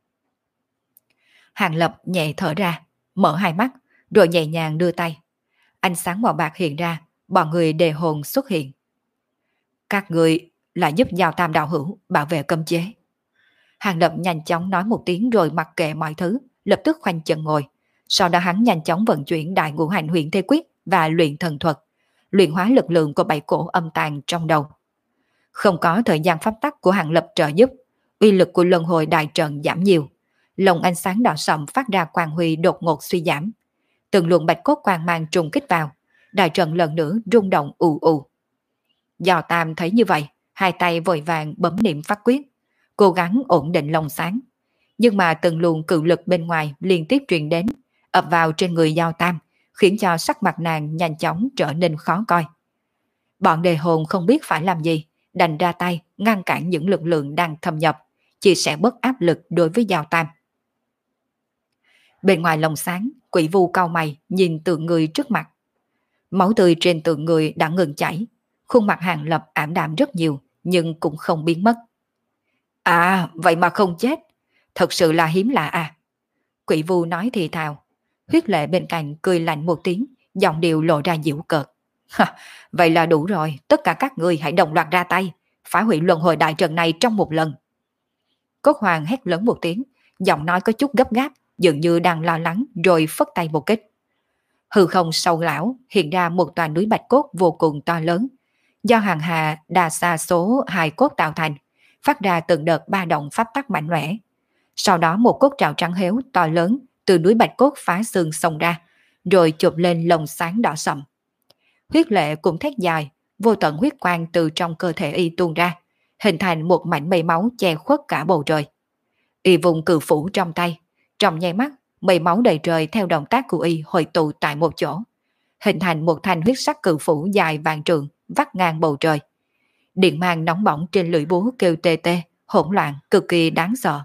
Hàng Lập nhẹ thở ra, mở hai mắt, rồi nhẹ nhàng đưa tay. Ánh sáng màu bạc hiện ra, bọn người đề hồn xuất hiện. Các người là giúp Giao Tam đạo hữu bảo vệ cấm chế. Hàng Lập nhanh chóng nói một tiếng rồi mặc kệ mọi thứ, lập tức khoanh chân ngồi. Sau đó hắn nhanh chóng vận chuyển đại ngũ hành huyền thế quyết và luyện thần thuật, luyện hóa lực lượng của bảy cổ âm tàn trong đầu. Không có thời gian pháp tắc của Hàng Lập trợ giúp, uy lực của luân hồi đại trận giảm nhiều. Lồng ánh sáng đỏ sậm phát ra quang huy đột ngột suy giảm. Từng luồng bạch cốt quang mang trùng kích vào, đại trận lần nữa rung động ù ù. Giao Tam thấy như vậy, hai tay vội vàng bấm niệm pháp quyết, cố gắng ổn định lòng sáng. Nhưng mà từng luồng cự lực bên ngoài liên tiếp truyền đến, ập vào trên người Giao Tam, khiến cho sắc mặt nàng nhanh chóng trở nên khó coi. Bọn đề hồn không biết phải làm gì, đành ra tay ngăn cản những lực lượng đang thâm nhập, chỉ sẽ bớt áp lực đối với Giao Tam. Bên ngoài lồng sáng, quỷ vu cau mày nhìn tượng người trước mặt. Máu tươi trên tượng người đã ngừng chảy, khuôn mặt Hàng Lập ảm đạm rất nhiều, nhưng cũng không biến mất. À, vậy mà không chết, thật sự là hiếm lạ à. Quỷ vu nói thì thào, huyết lệ bên cạnh cười lạnh một tiếng, giọng điệu lộ ra giễu cợt. Vậy là đủ rồi, tất cả các người hãy đồng loạt ra tay, phá hủy luân hồi đại trận này trong một lần. Cốt Hoàng hét lớn một tiếng, giọng nói có chút gấp gáp, dường như đang lo lắng rồi phất tay một kích. Hư không sâu lão hiện ra một tòa núi bạch cốt vô cùng to lớn, do hàng hà đa sa số hài cốt tạo thành, phát ra từng đợt ba động pháp tắc mạnh mẽ. Sau đó một cốt trào trắng héo to lớn từ núi bạch cốt phá xương xông ra, rồi chụp lên lồng sáng đỏ sậm. Huyết lệ cũng thét dài, vô tận huyết quang từ trong cơ thể y tuôn ra, hình thành một mảnh mây máu che khuất cả bầu trời. Y vùng cự phủ trong tay, trong nháy mắt, mây máu đầy trời theo động tác của y hội tụ tại một chỗ, hình thành một thanh huyết sắc cự phủ dài vạn trượng vắt ngang bầu trời. Điện mang nóng bỏng trên lưỡi búa kêu tê tê, hỗn loạn, cực kỳ đáng sợ.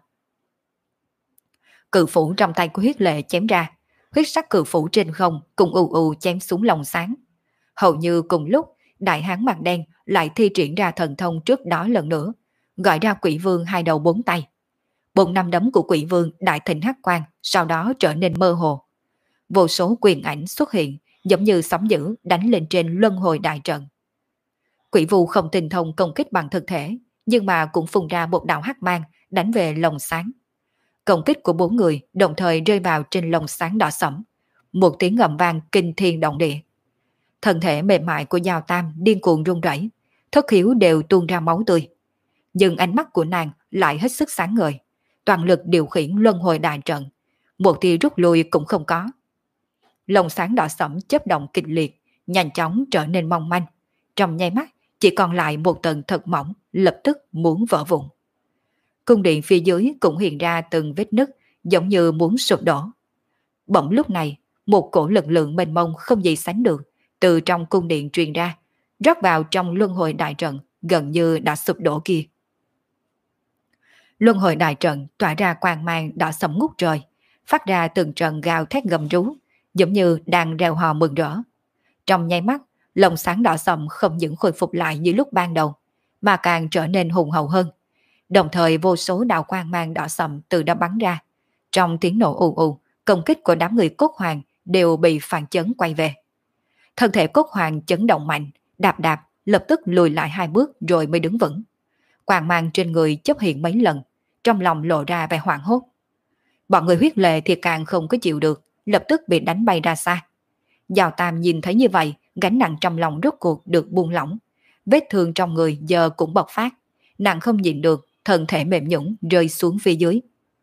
Cự phủ trong tay của huyết lệ chém ra, huyết sắc cự phủ trên không cùng ù ù chém xuống lồng sáng. Hầu như cùng lúc, đại hán mặt đen lại thi triển ra thần thông trước đó lần nữa, gọi ra quỷ vương hai đầu bốn tay. Bốn năm đấm của quỷ vương đại thịnh hắc quang, sau đó trở nên mơ hồ. Vô số quyền ảnh xuất hiện, giống như sóng dữ đánh lên trên luân hồi đại trận. Quỷ vu không tinh thông công kích bằng thực thể, nhưng mà cũng phun ra một đạo hắc mang đánh về lồng sáng. Công kích của bốn người đồng thời rơi vào trên lồng sáng đỏ sẫm, một tiếng ngầm vang kinh thiên động địa. Thân thể mềm mại của Giao Tam điên cuồng run rẩy, thất khiếu đều tuôn ra máu tươi. Nhưng ánh mắt của nàng lại hết sức sáng ngời, toàn lực điều khiển luân hồi đại trận, một tia rút lui cũng không có. Lồng sáng đỏ sẫm chớp động kịch liệt, nhanh chóng trở nên mong manh, trong nháy mắt chỉ còn lại một tầng thật mỏng, lập tức muốn vỡ vụn. Cung điện phía dưới cũng hiện ra từng vết nứt, giống như muốn sụp đổ. Bỗng lúc này, một cổ lực lượng mênh mông không gì sánh được từ trong cung điện truyền ra, rót vào trong luân hồi đại trận gần như đã sụp đổ kia. Luân hồi đại trận tỏa ra quang mang đỏ sẫm ngút trời, phát ra từng trận gào thét gầm rú, giống như đang reo hò mừng rỡ. Trong nháy mắt, lồng sáng đỏ sẫm không những khôi phục lại như lúc ban đầu, mà càng trở nên hùng hậu hơn. Đồng thời vô số đạo quang mang đỏ sẫm từ đó bắn ra. Trong tiếng nổ ù ù, công kích của đám người Cốt Hoàng đều bị phản chấn quay về. Thân thể Cốt Hoàng chấn động mạnh, đạp đạp, lập tức lùi lại hai bước rồi mới đứng vững. Quang mang trên người chớp hiện mấy lần, trong lòng lộ ra vẻ hoảng hốt. Bọn người huyết lệ thì càng không có chịu được, lập tức bị đánh bay ra xa. Giao Tam nhìn thấy như vậy, gánh nặng trong lòng rốt cuộc được buông lỏng. Vết thương trong người giờ cũng bộc phát, nàng không nhịn được, thân thể mềm nhũn rơi xuống phía dưới.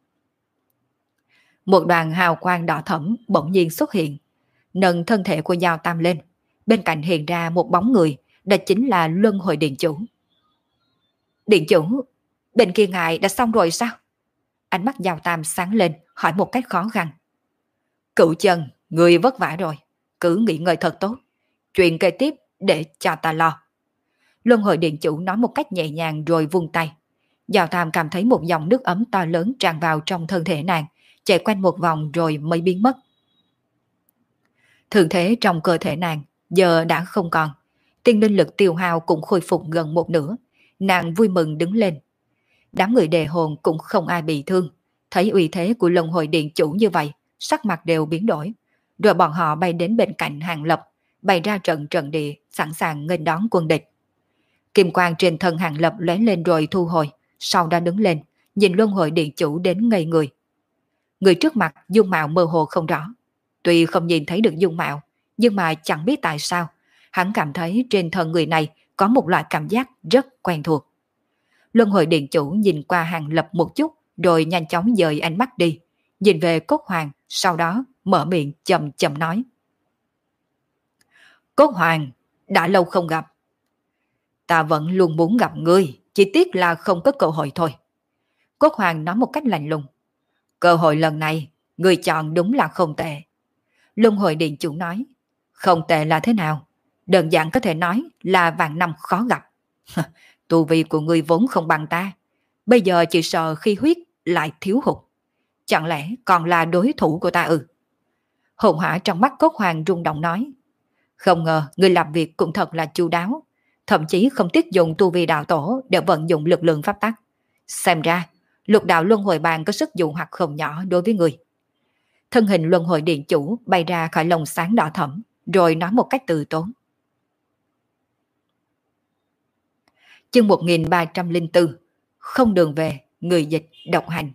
Một đoàn hào quang đỏ thẫm bỗng nhiên xuất hiện, nâng thân thể của Giao Tam lên. Bên cạnh hiện ra một bóng người, đó chính là Luân Hồi Điện Chủ. Điện Chủ, bên kia ngài đã xong rồi sao? Ánh mắt Giao Tam sáng lên, hỏi một cách khó khăn. Cửu Chân, người vất vả rồi, cứ nghỉ ngơi thật tốt. Chuyện kế tiếp để cho ta lo. Luân Hồi Điện Chủ nói một cách nhẹ nhàng rồi vung tay. Giao Tam cảm thấy một dòng nước ấm to lớn tràn vào trong thân thể nàng, chạy quanh một vòng rồi mới biến mất. Thường thế trong cơ thể nàng giờ đã không còn, tiên linh lực tiêu hao cũng khôi phục gần một nửa. Nàng vui mừng đứng lên. Đám người đề hồn cũng không ai bị thương, thấy uy thế của Luân Hồi Điện Chủ như vậy, sắc mặt đều biến đổi. Rồi bọn họ bay đến bên cạnh Hàng Lập, bày ra trận trận địa, sẵn sàng nghênh đón quân địch. Kim quang trên thân Hàng Lập lóe lên rồi thu hồi, sau đó đứng lên, nhìn Luân Hồi Điện Chủ đến ngây người. Người trước mặt dung mạo mơ hồ không rõ. Tuy không nhìn thấy được dung mạo, nhưng mà chẳng biết tại sao, hắn cảm thấy trên thân người này có một loại cảm giác rất quen thuộc. Luân Hồi Điện Chủ nhìn qua Hàng Lập một chút, rồi nhanh chóng dời ánh mắt đi, nhìn về Cốt Hoàng, sau đó mở miệng chậm chậm nói. Cốt Hoàng, đã lâu không gặp. Ta vẫn luôn muốn gặp ngươi, chỉ tiếc là không có cơ hội thôi. Cốt Hoàng nói một cách lạnh lùng. Cơ hội lần này, ngươi chọn đúng là không tệ. Luân Hồi Điện Chủ nói. Không tệ là thế nào? Đơn giản có thể nói là vạn năm khó gặp. Tu vi của ngươi vốn không bằng ta, bây giờ chỉ sợ khi huyết lại thiếu hụt. Chẳng lẽ còn là đối thủ của ta ư? Hồn hỏa trong mắt Cốt Hoàng rung động nói. Không ngờ ngươi làm việc cũng thật là chu đáo, thậm chí không tiếc dùng tu vi đạo tổ để vận dụng lực lượng pháp tắc. Xem ra, lục đạo luân hồi bàn có sức dụ hoặc không nhỏ đối với ngươi. Thân hình Luân Hồi Điện Chủ bay ra khỏi lồng sáng đỏ thẫm, rồi nói một cách từ tốn. Chương một nghìn ba trăm lẻ bốn. Không đường về, người dịch độc hành.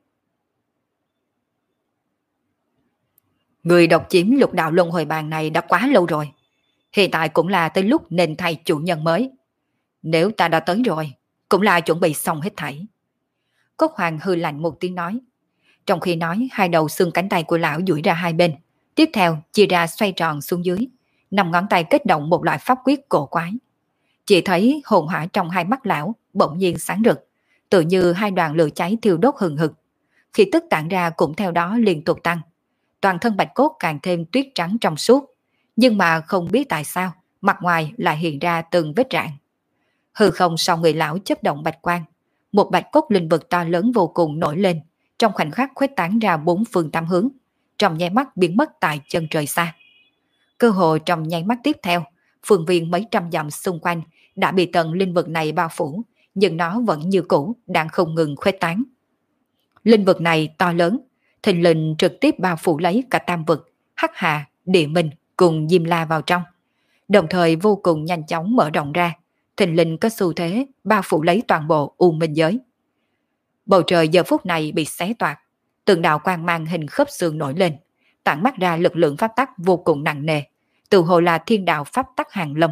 Người độc chiếm lục đạo luân hồi bàn này đã quá lâu rồi. Hiện tại cũng là tới lúc nên thay chủ nhân mới. Nếu ta đã tới rồi, cũng là chuẩn bị xong hết thảy. Cốt Hoàng hư lạnh một tiếng nói. Trong khi nói, hai đầu xương cánh tay của lão duỗi ra hai bên. Tiếp theo, chia ra xoay tròn xuống dưới. Năm ngón tay kết động một loại pháp quyết cổ quái. Chỉ thấy hồn hỏa trong hai mắt lão bỗng nhiên sáng rực, tự như hai đoàn lửa cháy thiêu đốt hừng hực. Khí tức tản ra cũng theo đó liên tục tăng. Toàn thân bạch cốt càng thêm tuyết trắng trong suốt. Nhưng mà không biết tại sao, mặt ngoài lại hiện ra từng vết rạn. Hư không sau người lão chớp động bạch quang. Một bạch cốt linh vực to lớn vô cùng nổi lên, trong khoảnh khắc khuếch tán ra bốn phương tám hướng, trong nháy mắt biến mất tại chân trời xa. Cơ hội trong nháy mắt tiếp theo, phương viên mấy trăm dặm xung quanh đã bị tầng linh vực này bao phủ, nhưng nó vẫn như cũ, đang không ngừng khuếch tán. Linh vực này to lớn, thình lình trực tiếp bao phủ lấy cả tam vực, hắc hà, địa minh cùng diêm la vào trong, đồng thời vô cùng nhanh chóng mở rộng ra, thình lình có xu thế bao phủ lấy toàn bộ u minh giới. Bầu trời giờ phút này bị xé toạc, từng đạo quang mang hình khớp xương nổi lên, tản mắt ra lực lượng pháp tắc vô cùng nặng nề, tự hồ là thiên đạo pháp tắc hàng lâm.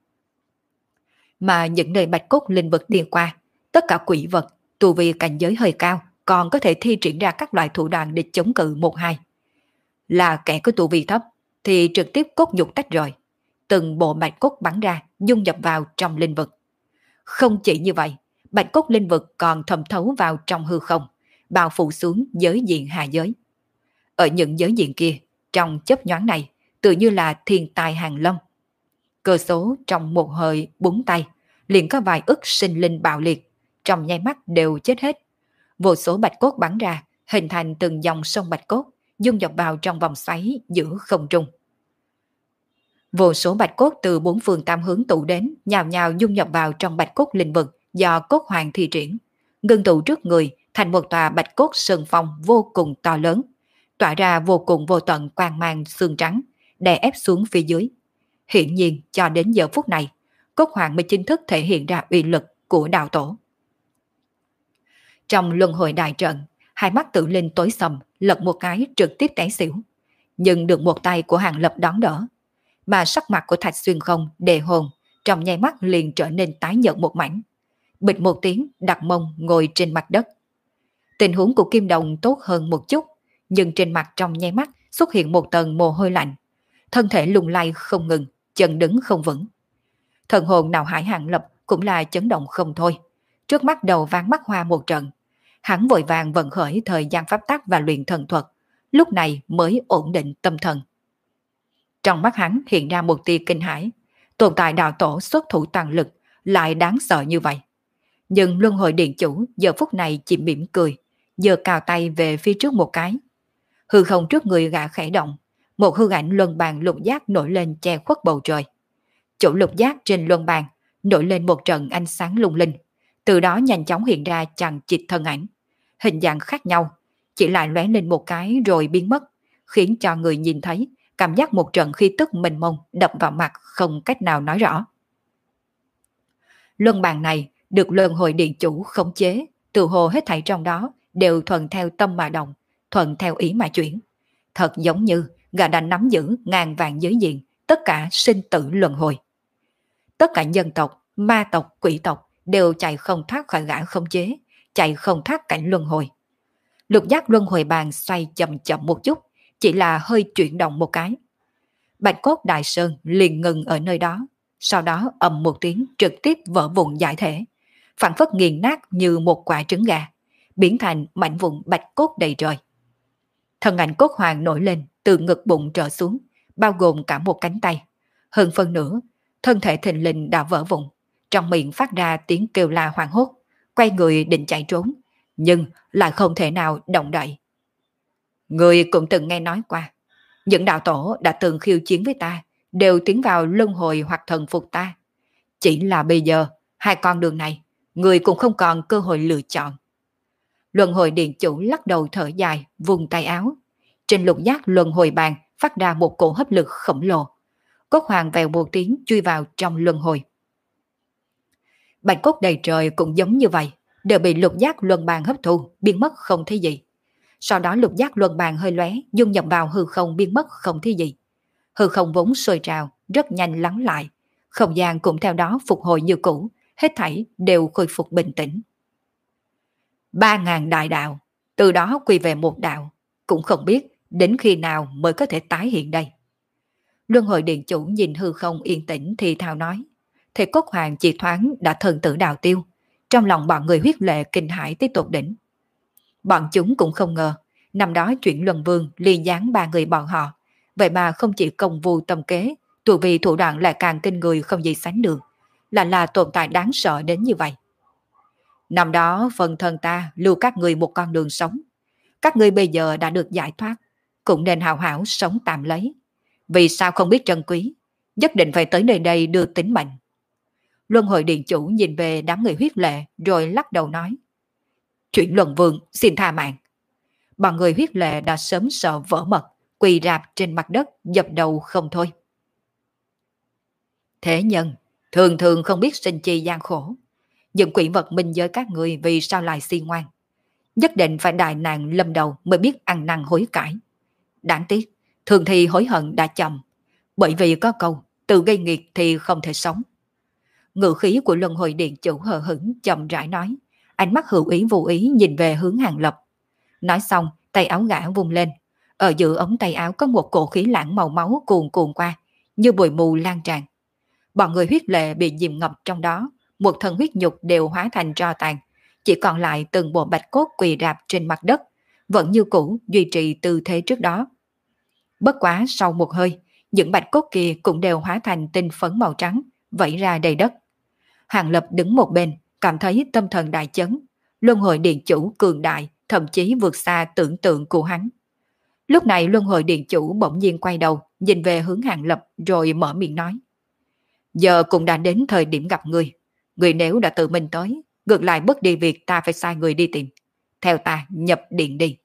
Mà những nơi bạch cốt linh vực đi qua, tất cả quỷ vật, tu vi cảnh giới hơi cao, còn có thể thi triển ra các loại thủ đoạn để chống cự một hai. Là kẻ có tu vi thấp, thì trực tiếp cốt nhục tách rời. Từng bộ bạch cốt bắn ra, dung nhập vào trong linh vực. Không chỉ như vậy, bạch cốt linh vực còn thẩm thấu vào trong hư không, bao phủ xuống giới diện hạ giới. Ở những giới diện kia, trong chớp nhoáng này, tự như là thiên tài hàng lâm. Cơ số trong một hơi búng tay, liền có vài ức sinh linh bạo liệt, trong nháy mắt đều chết hết. Vô số bạch cốt bắn ra, hình thành từng dòng sông bạch cốt, dung nhập vào trong vòng xoáy giữa không trung. Vô số bạch cốt từ bốn phương tám hướng tụ đến, nhào nhào dung nhập vào trong bạch cốt linh vực do cốt hoàng thi triển, ngưng tụ trước người thành một tòa bạch cốt sơn phong vô cùng to lớn, tỏa ra vô cùng vô tận quang mang xương trắng, đè ép xuống phía dưới. Hiển nhiên cho đến giờ phút này, cốt hoàng mới chính thức thể hiện ra uy lực của đạo tổ. Trong luân hồi đại trận, hai mắt tự linh tối sầm, lật một cái trực tiếp té xỉu, nhưng được một tay của Hàng Lập đón đỡ. Mà sắc mặt của Thạch Xuyên Không đề hồn, trong nháy mắt liền trở nên tái nhợt một mảnh. Bịch một tiếng đặt mông ngồi trên mặt đất. Tình huống của Kim Đồng tốt hơn một chút, nhưng trên mặt trong nháy mắt xuất hiện một tầng mồ hôi lạnh. Thân thể lung lay không ngừng, chân đứng không vững. Thần hồn nào hải Hàng Lập cũng là chấn động không thôi. Trước mắt đầu ván mắt hoa một trận. Hắn vội vàng vận khởi thời gian pháp tắc và luyện thần thuật, lúc này mới ổn định tâm thần. Trong mắt hắn hiện ra một tia kinh hãi, tồn tại đạo tổ xuất thủ toàn lực lại đáng sợ như vậy. Nhưng luân hồi điện chủ giờ phút này chỉ mỉm cười, giơ cao tay về phía trước một cái. Hư không trước người gã khẽ động, một hư ảnh luân bàn lục giác nổi lên che khuất bầu trời. Chỗ lục giác trên luân bàn nổi lên một trận ánh sáng lung linh, từ đó nhanh chóng hiện ra chằng chịt thân ảnh, hình dạng khác nhau, chỉ lại lóe lên một cái rồi biến mất, khiến cho người nhìn thấy cảm giác một trận khí tức mênh mông đập vào mặt không cách nào nói rõ. Luân bàn này được luân hồi điện chủ khống chế, tự hồ hết thảy trong đó đều thuận theo tâm mà động, thuận theo ý mà chuyển. Thật giống như gã đã nắm giữ ngàn vạn giới diện, tất cả sinh tử luân hồi. Tất cả nhân tộc, ma tộc, quỷ tộc đều chạy không thoát khỏi gã khống chế, chạy không thoát cảnh luân hồi. Lục giác luân hồi bàn xoay chậm chậm một chút, chỉ là hơi chuyển động một cái. Bạch cốt đại sơn liền ngừng ở nơi đó, sau đó ầm một tiếng trực tiếp vỡ vụn giải thể, phản phất nghiền nát như một quả trứng gà, biến thành mảnh vụn bạch cốt đầy trời. Thân ảnh cốt hoàng nổi lên từ ngực bụng trở xuống, bao gồm cả một cánh tay. Hơn phân nửa, thân thể thình lình đã vỡ vụn, trong miệng phát ra tiếng kêu la hoảng hốt, quay người định chạy trốn, nhưng lại không thể nào động đậy. Người cũng từng nghe nói qua, những đạo tổ đã từng khiêu chiến với ta, đều tiến vào luân hồi hoặc thần phục ta. Chỉ là bây giờ, hai con đường này, người cũng không còn cơ hội lựa chọn. Luân hồi điện chủ lắc đầu thở dài, vùng tay áo. Trên lục giác luân hồi bàn phát ra một cổ hấp lực khổng lồ. Cốt hoàng vèo một tiếng chui vào trong luân hồi. Bạch cốt đầy trời cũng giống như vậy, đều bị lục giác luân bàn hấp thu, biến mất không thấy gì. Sau đó lục giác luân bàn hơi lóe, dung nhập vào hư không biến mất không thấy gì. Hư không vốn sôi trào, rất nhanh lắng lại. Không gian cũng theo đó phục hồi như cũ, hết thảy đều khôi phục bình tĩnh. Ba ngàn đại đạo, từ đó quy về một đạo, cũng không biết đến khi nào mới có thể tái hiện đây. Luân hồi điện chủ nhìn hư không yên tĩnh thì thào nói. Thì cốt hoàng chỉ thoáng đã thần tử đào tiêu. Trong lòng bọn người huyết lệ kinh hãi tới tột đỉnh. Bọn chúng cũng không ngờ, năm đó chuyện Luân Vương liên gián ba người bọn họ. Vậy mà không chỉ công vụ tâm kế, tù vì thủ đoạn lại càng kinh người không gì sánh được. Là là tồn tại đáng sợ đến như vậy. Năm đó phần thân ta lưu các người một con đường sống. Các người bây giờ đã được giải thoát, cũng nên hào hảo sống tạm lấy. Vì sao không biết trân quý, nhất định phải tới nơi đây đưa tính mệnh. Luân hồi điện chủ nhìn về đám người huyết lệ rồi lắc đầu nói. Chuyện Luân Vương xin tha mạng. Bọn người huyết lệ đã sớm sợ vỡ mật, quỳ rạp trên mặt đất dập đầu không thôi. Thế nhân thường thường không biết sinh chi gian khổ. Những quỷ vật minh giới các người vì sao lại si ngoan. Nhất định phải đại nạn lâm đầu mới biết ăn năn hối cải. Đáng tiếc, thường thì hối hận đã chậm. Bởi vì có câu, tự gây nghiệt thì không thể sống. Ngự khí của luân hồi điện chủ hờ hững chậm rãi nói. Ánh mắt hữu ý vô ý nhìn về hướng Hàng Lập. Nói xong, tay áo gã vung lên. Ở giữa ống tay áo có một cổ khí lãng màu máu cuồn cuồn qua, như bụi mù lan tràn. Bọn người huyết lệ bị dìm ngập trong đó, một thân huyết nhục đều hóa thành tro tàn, chỉ còn lại từng bộ bạch cốt quỳ rạp trên mặt đất, vẫn như cũ duy trì tư thế trước đó. Bất quá sau một hơi, những bạch cốt kia cũng đều hóa thành tinh phấn màu trắng, vẩy ra đầy đất. Hàng Lập đứng một bên, cảm thấy tâm thần đại chấn, luân hồi điện chủ cường đại, thậm chí vượt xa tưởng tượng của hắn. Lúc này luân hồi điện chủ bỗng nhiên quay đầu, nhìn về hướng Hàng Lập rồi mở miệng nói. Giờ cũng đã đến thời điểm gặp người. Người nếu đã tự mình tới, ngược lại bất đi việc ta phải sai người đi tìm. Theo ta nhập điện đi.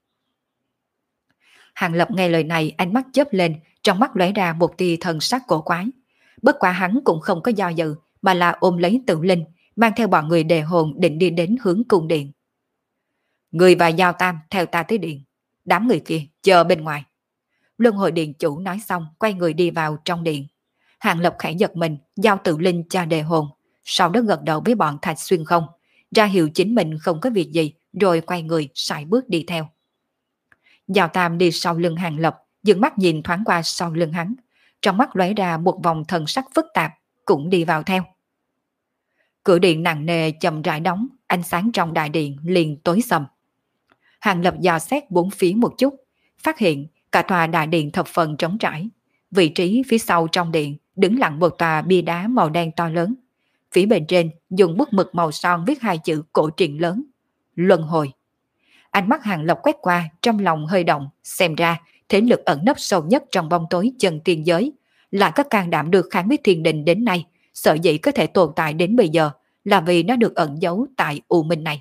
Hàng Lập nghe lời này ánh mắt chớp lên, trong mắt lóe ra một tia thần sắc cổ quái. Bất quá hắn cũng không có do dự, mà là ôm lấy Tự Linh, mang theo bọn người đề hồn định đi đến hướng cung điện. Người và Giao Tam theo ta tới điện. Đám người kia chờ bên ngoài. Luân hồi điện chủ nói xong quay người đi vào trong điện. Hàng Lập khẽ giật mình, giao Tự Linh cho đề hồn, sau đó gật đầu với bọn Thạch Xuyên không, ra hiệu chính mình không có việc gì, rồi quay người sải bước đi theo. Giao Tam đi sau lưng Hàng Lập, dừng mắt nhìn thoáng qua sau lưng hắn, trong mắt lóe ra một vòng thần sắc phức tạp, cũng đi vào theo. Cửa điện nặng nề chậm rãi đóng, ánh sáng trong đại điện liền tối sầm. Hàng Lập dò xét bốn phía một chút, phát hiện cả tòa đại điện thập phần trống trải. Vị trí phía sau trong điện đứng lặng một tòa bia đá màu đen to lớn. Phía bên trên dùng bút mực màu son viết hai chữ cổ truyện lớn: Luân Hồi. Ánh mắt Hàng Lập quét qua, trong lòng hơi động, xem ra thế lực ẩn nấp sâu nhất trong bóng tối chân tiên giới, lại có can đảm được kháng với thiên đình đến nay, sở dĩ có thể tồn tại đến bây giờ là vì nó được ẩn giấu tại U Minh này.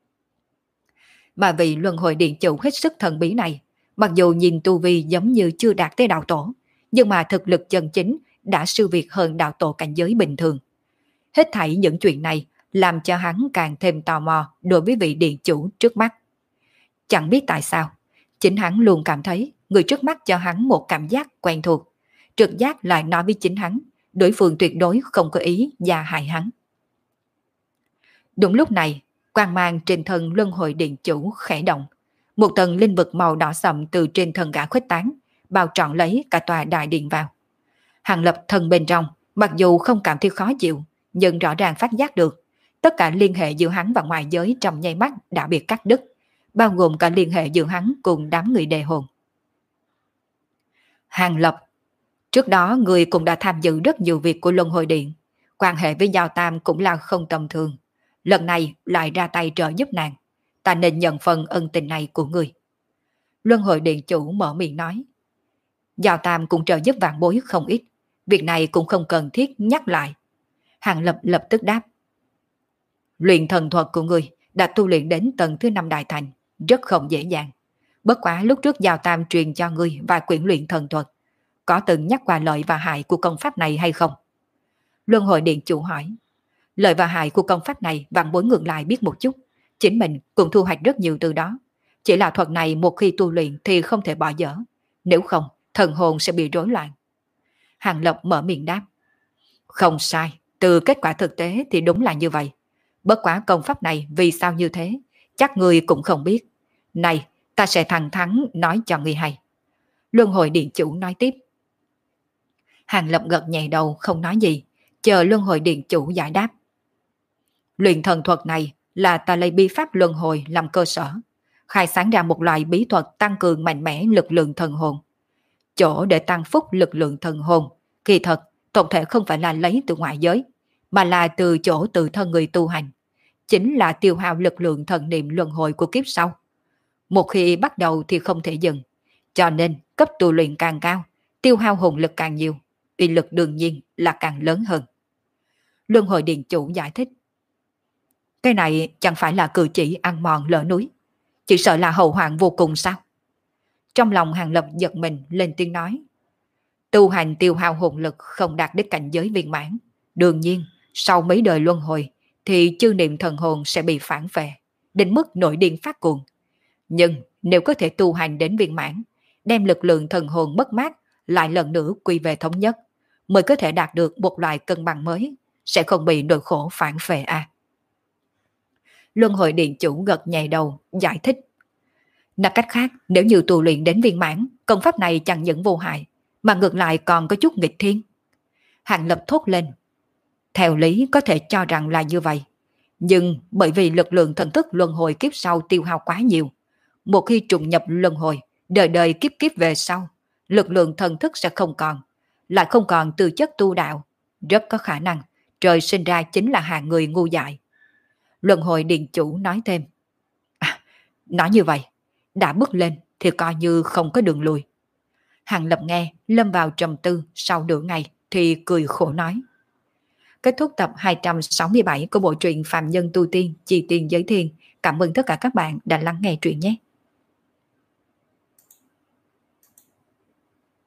Mà vì Luân Hồi điện chủ hết sức thần bí này, mặc dù nhìn tu vi giống như chưa đạt tới đạo tổ, nhưng mà thực lực chân chính đã siêu việt hơn đạo tổ cảnh giới bình thường. Hết thảy những chuyện này làm cho hắn càng thêm tò mò đối với vị điện chủ trước mắt. Chẳng biết tại sao, chính hắn luôn cảm thấy người trước mắt cho hắn một cảm giác quen thuộc. Trực giác lại nói với chính hắn, đối phương tuyệt đối không có ý gia hại hắn. Đúng lúc này, quang mang trên thân Luân Hồi điện chủ khẽ động. Một tầng linh vực màu đỏ sậm từ trên thân gã khuếch tán, bao trọn lấy cả tòa đại điện vào. Hàng Lập thân bên trong, mặc dù không cảm thấy khó chịu, nhưng rõ ràng phát giác được, tất cả liên hệ giữa hắn và ngoại giới trong nháy mắt đã bị cắt đứt, bao gồm cả liên hệ giữa hắn cùng đám người đề hồn. Hàng Lập, trước đó người cũng đã tham dự rất nhiều việc của Luân Hồi Điện, quan hệ với Giao Tam cũng là không tầm thường. Lần này lại ra tay trợ giúp nàng, ta nên nhận phần ân tình này của người. Luân Hồi điện chủ mở miệng nói. Giao Tam cũng trợ giúp vạn bối không ít, việc này cũng không cần thiết nhắc lại. Hàng Lập lập tức đáp. Luyện thần thuật của người đã tu luyện đến tầng thứ năm đại thành, rất không dễ dàng. Bất quá lúc trước Giao Tam truyền cho ngươi vài quyển luyện thần thuật, có từng nhắc qua lợi và hại của công pháp này hay không? Luân Hồi điện chủ hỏi. Lợi và hại của công pháp này vạn bối ngược lại biết một chút, chính mình cũng thu hoạch rất nhiều từ đó. Chỉ là thuật này một khi tu luyện thì không thể bỏ dở, nếu không thần hồn sẽ bị rối loạn. Hàng Lập mở miệng đáp. Không sai, từ kết quả thực tế thì đúng là như vậy. Bất quá công pháp này vì sao như thế, chắc người cũng không biết. Này, ta sẽ thẳng thắn nói cho người hay. Luân hồi điện chủ nói tiếp. Hàng Lập gật nhẹ đầu không nói gì, chờ luân hồi điện chủ giải đáp. Luyện thần thuật này là ta lấy bí pháp luân hồi làm cơ sở, khai sáng ra một loại bí thuật tăng cường mạnh mẽ lực lượng thần hồn. Chỗ để tăng phúc lực lượng thần hồn, kỳ thật tổng thể không phải là lấy từ ngoại giới, mà là từ chỗ tự thân người tu hành, chính là tiêu hao lực lượng thần niệm luân hồi của kiếp sau. Một khi bắt đầu thì không thể dừng, cho nên cấp tu luyện càng cao, tiêu hao hồn lực càng nhiều, uy lực đương nhiên là càng lớn hơn. Luân hồi điện chủ giải thích. Cái này chẳng phải là cử chỉ ăn mòn lở núi, chỉ sợ là hậu hoạn vô cùng sao? Trong lòng Hàng Lập giật mình lên tiếng nói. Tu hành tiêu hao hồn lực không đạt đến cảnh giới viên mãn, đương nhiên sau mấy đời luân hồi thì chư niệm thần hồn sẽ bị phản phệ, đến mức nổi điên phát cuồng. Nhưng nếu có thể tu hành đến viên mãn, đem lực lượng thần hồn mất mát lại lần nữa quy về thống nhất, mới có thể đạt được một loại cân bằng mới, sẽ không bị nỗi khổ phản phệ à. Luân hồi điện chủ gật nhẹ đầu, giải thích. Nói cách khác, nếu như tu luyện đến viên mãn, công pháp này chẳng những vô hại, mà ngược lại còn có chút nghịch thiên. Hàng Lập thốt lên. Theo lý có thể cho rằng là như vậy, nhưng bởi vì lực lượng thần thức luân hồi kiếp sau tiêu hao quá nhiều, một khi trùng nhập luân hồi, đời đời kiếp kiếp về sau, lực lượng thần thức sẽ không còn, lại không còn tư chất tu đạo, rất có khả năng trời sinh ra chính là hạng người ngu dại. Luân hồi điện chủ nói thêm. À, nói như vậy, đã bước lên thì coi như không có đường lùi. Hàng Lập nghe, lâm vào trầm tư, sau nửa ngày thì cười khổ nói. Kết thúc tập hai trăm sáu mươi bảy của bộ truyện Phàm Nhân Tu Tiên Chi Tiên Giới Thiên. Cảm ơn tất cả các bạn đã lắng nghe truyện nhé.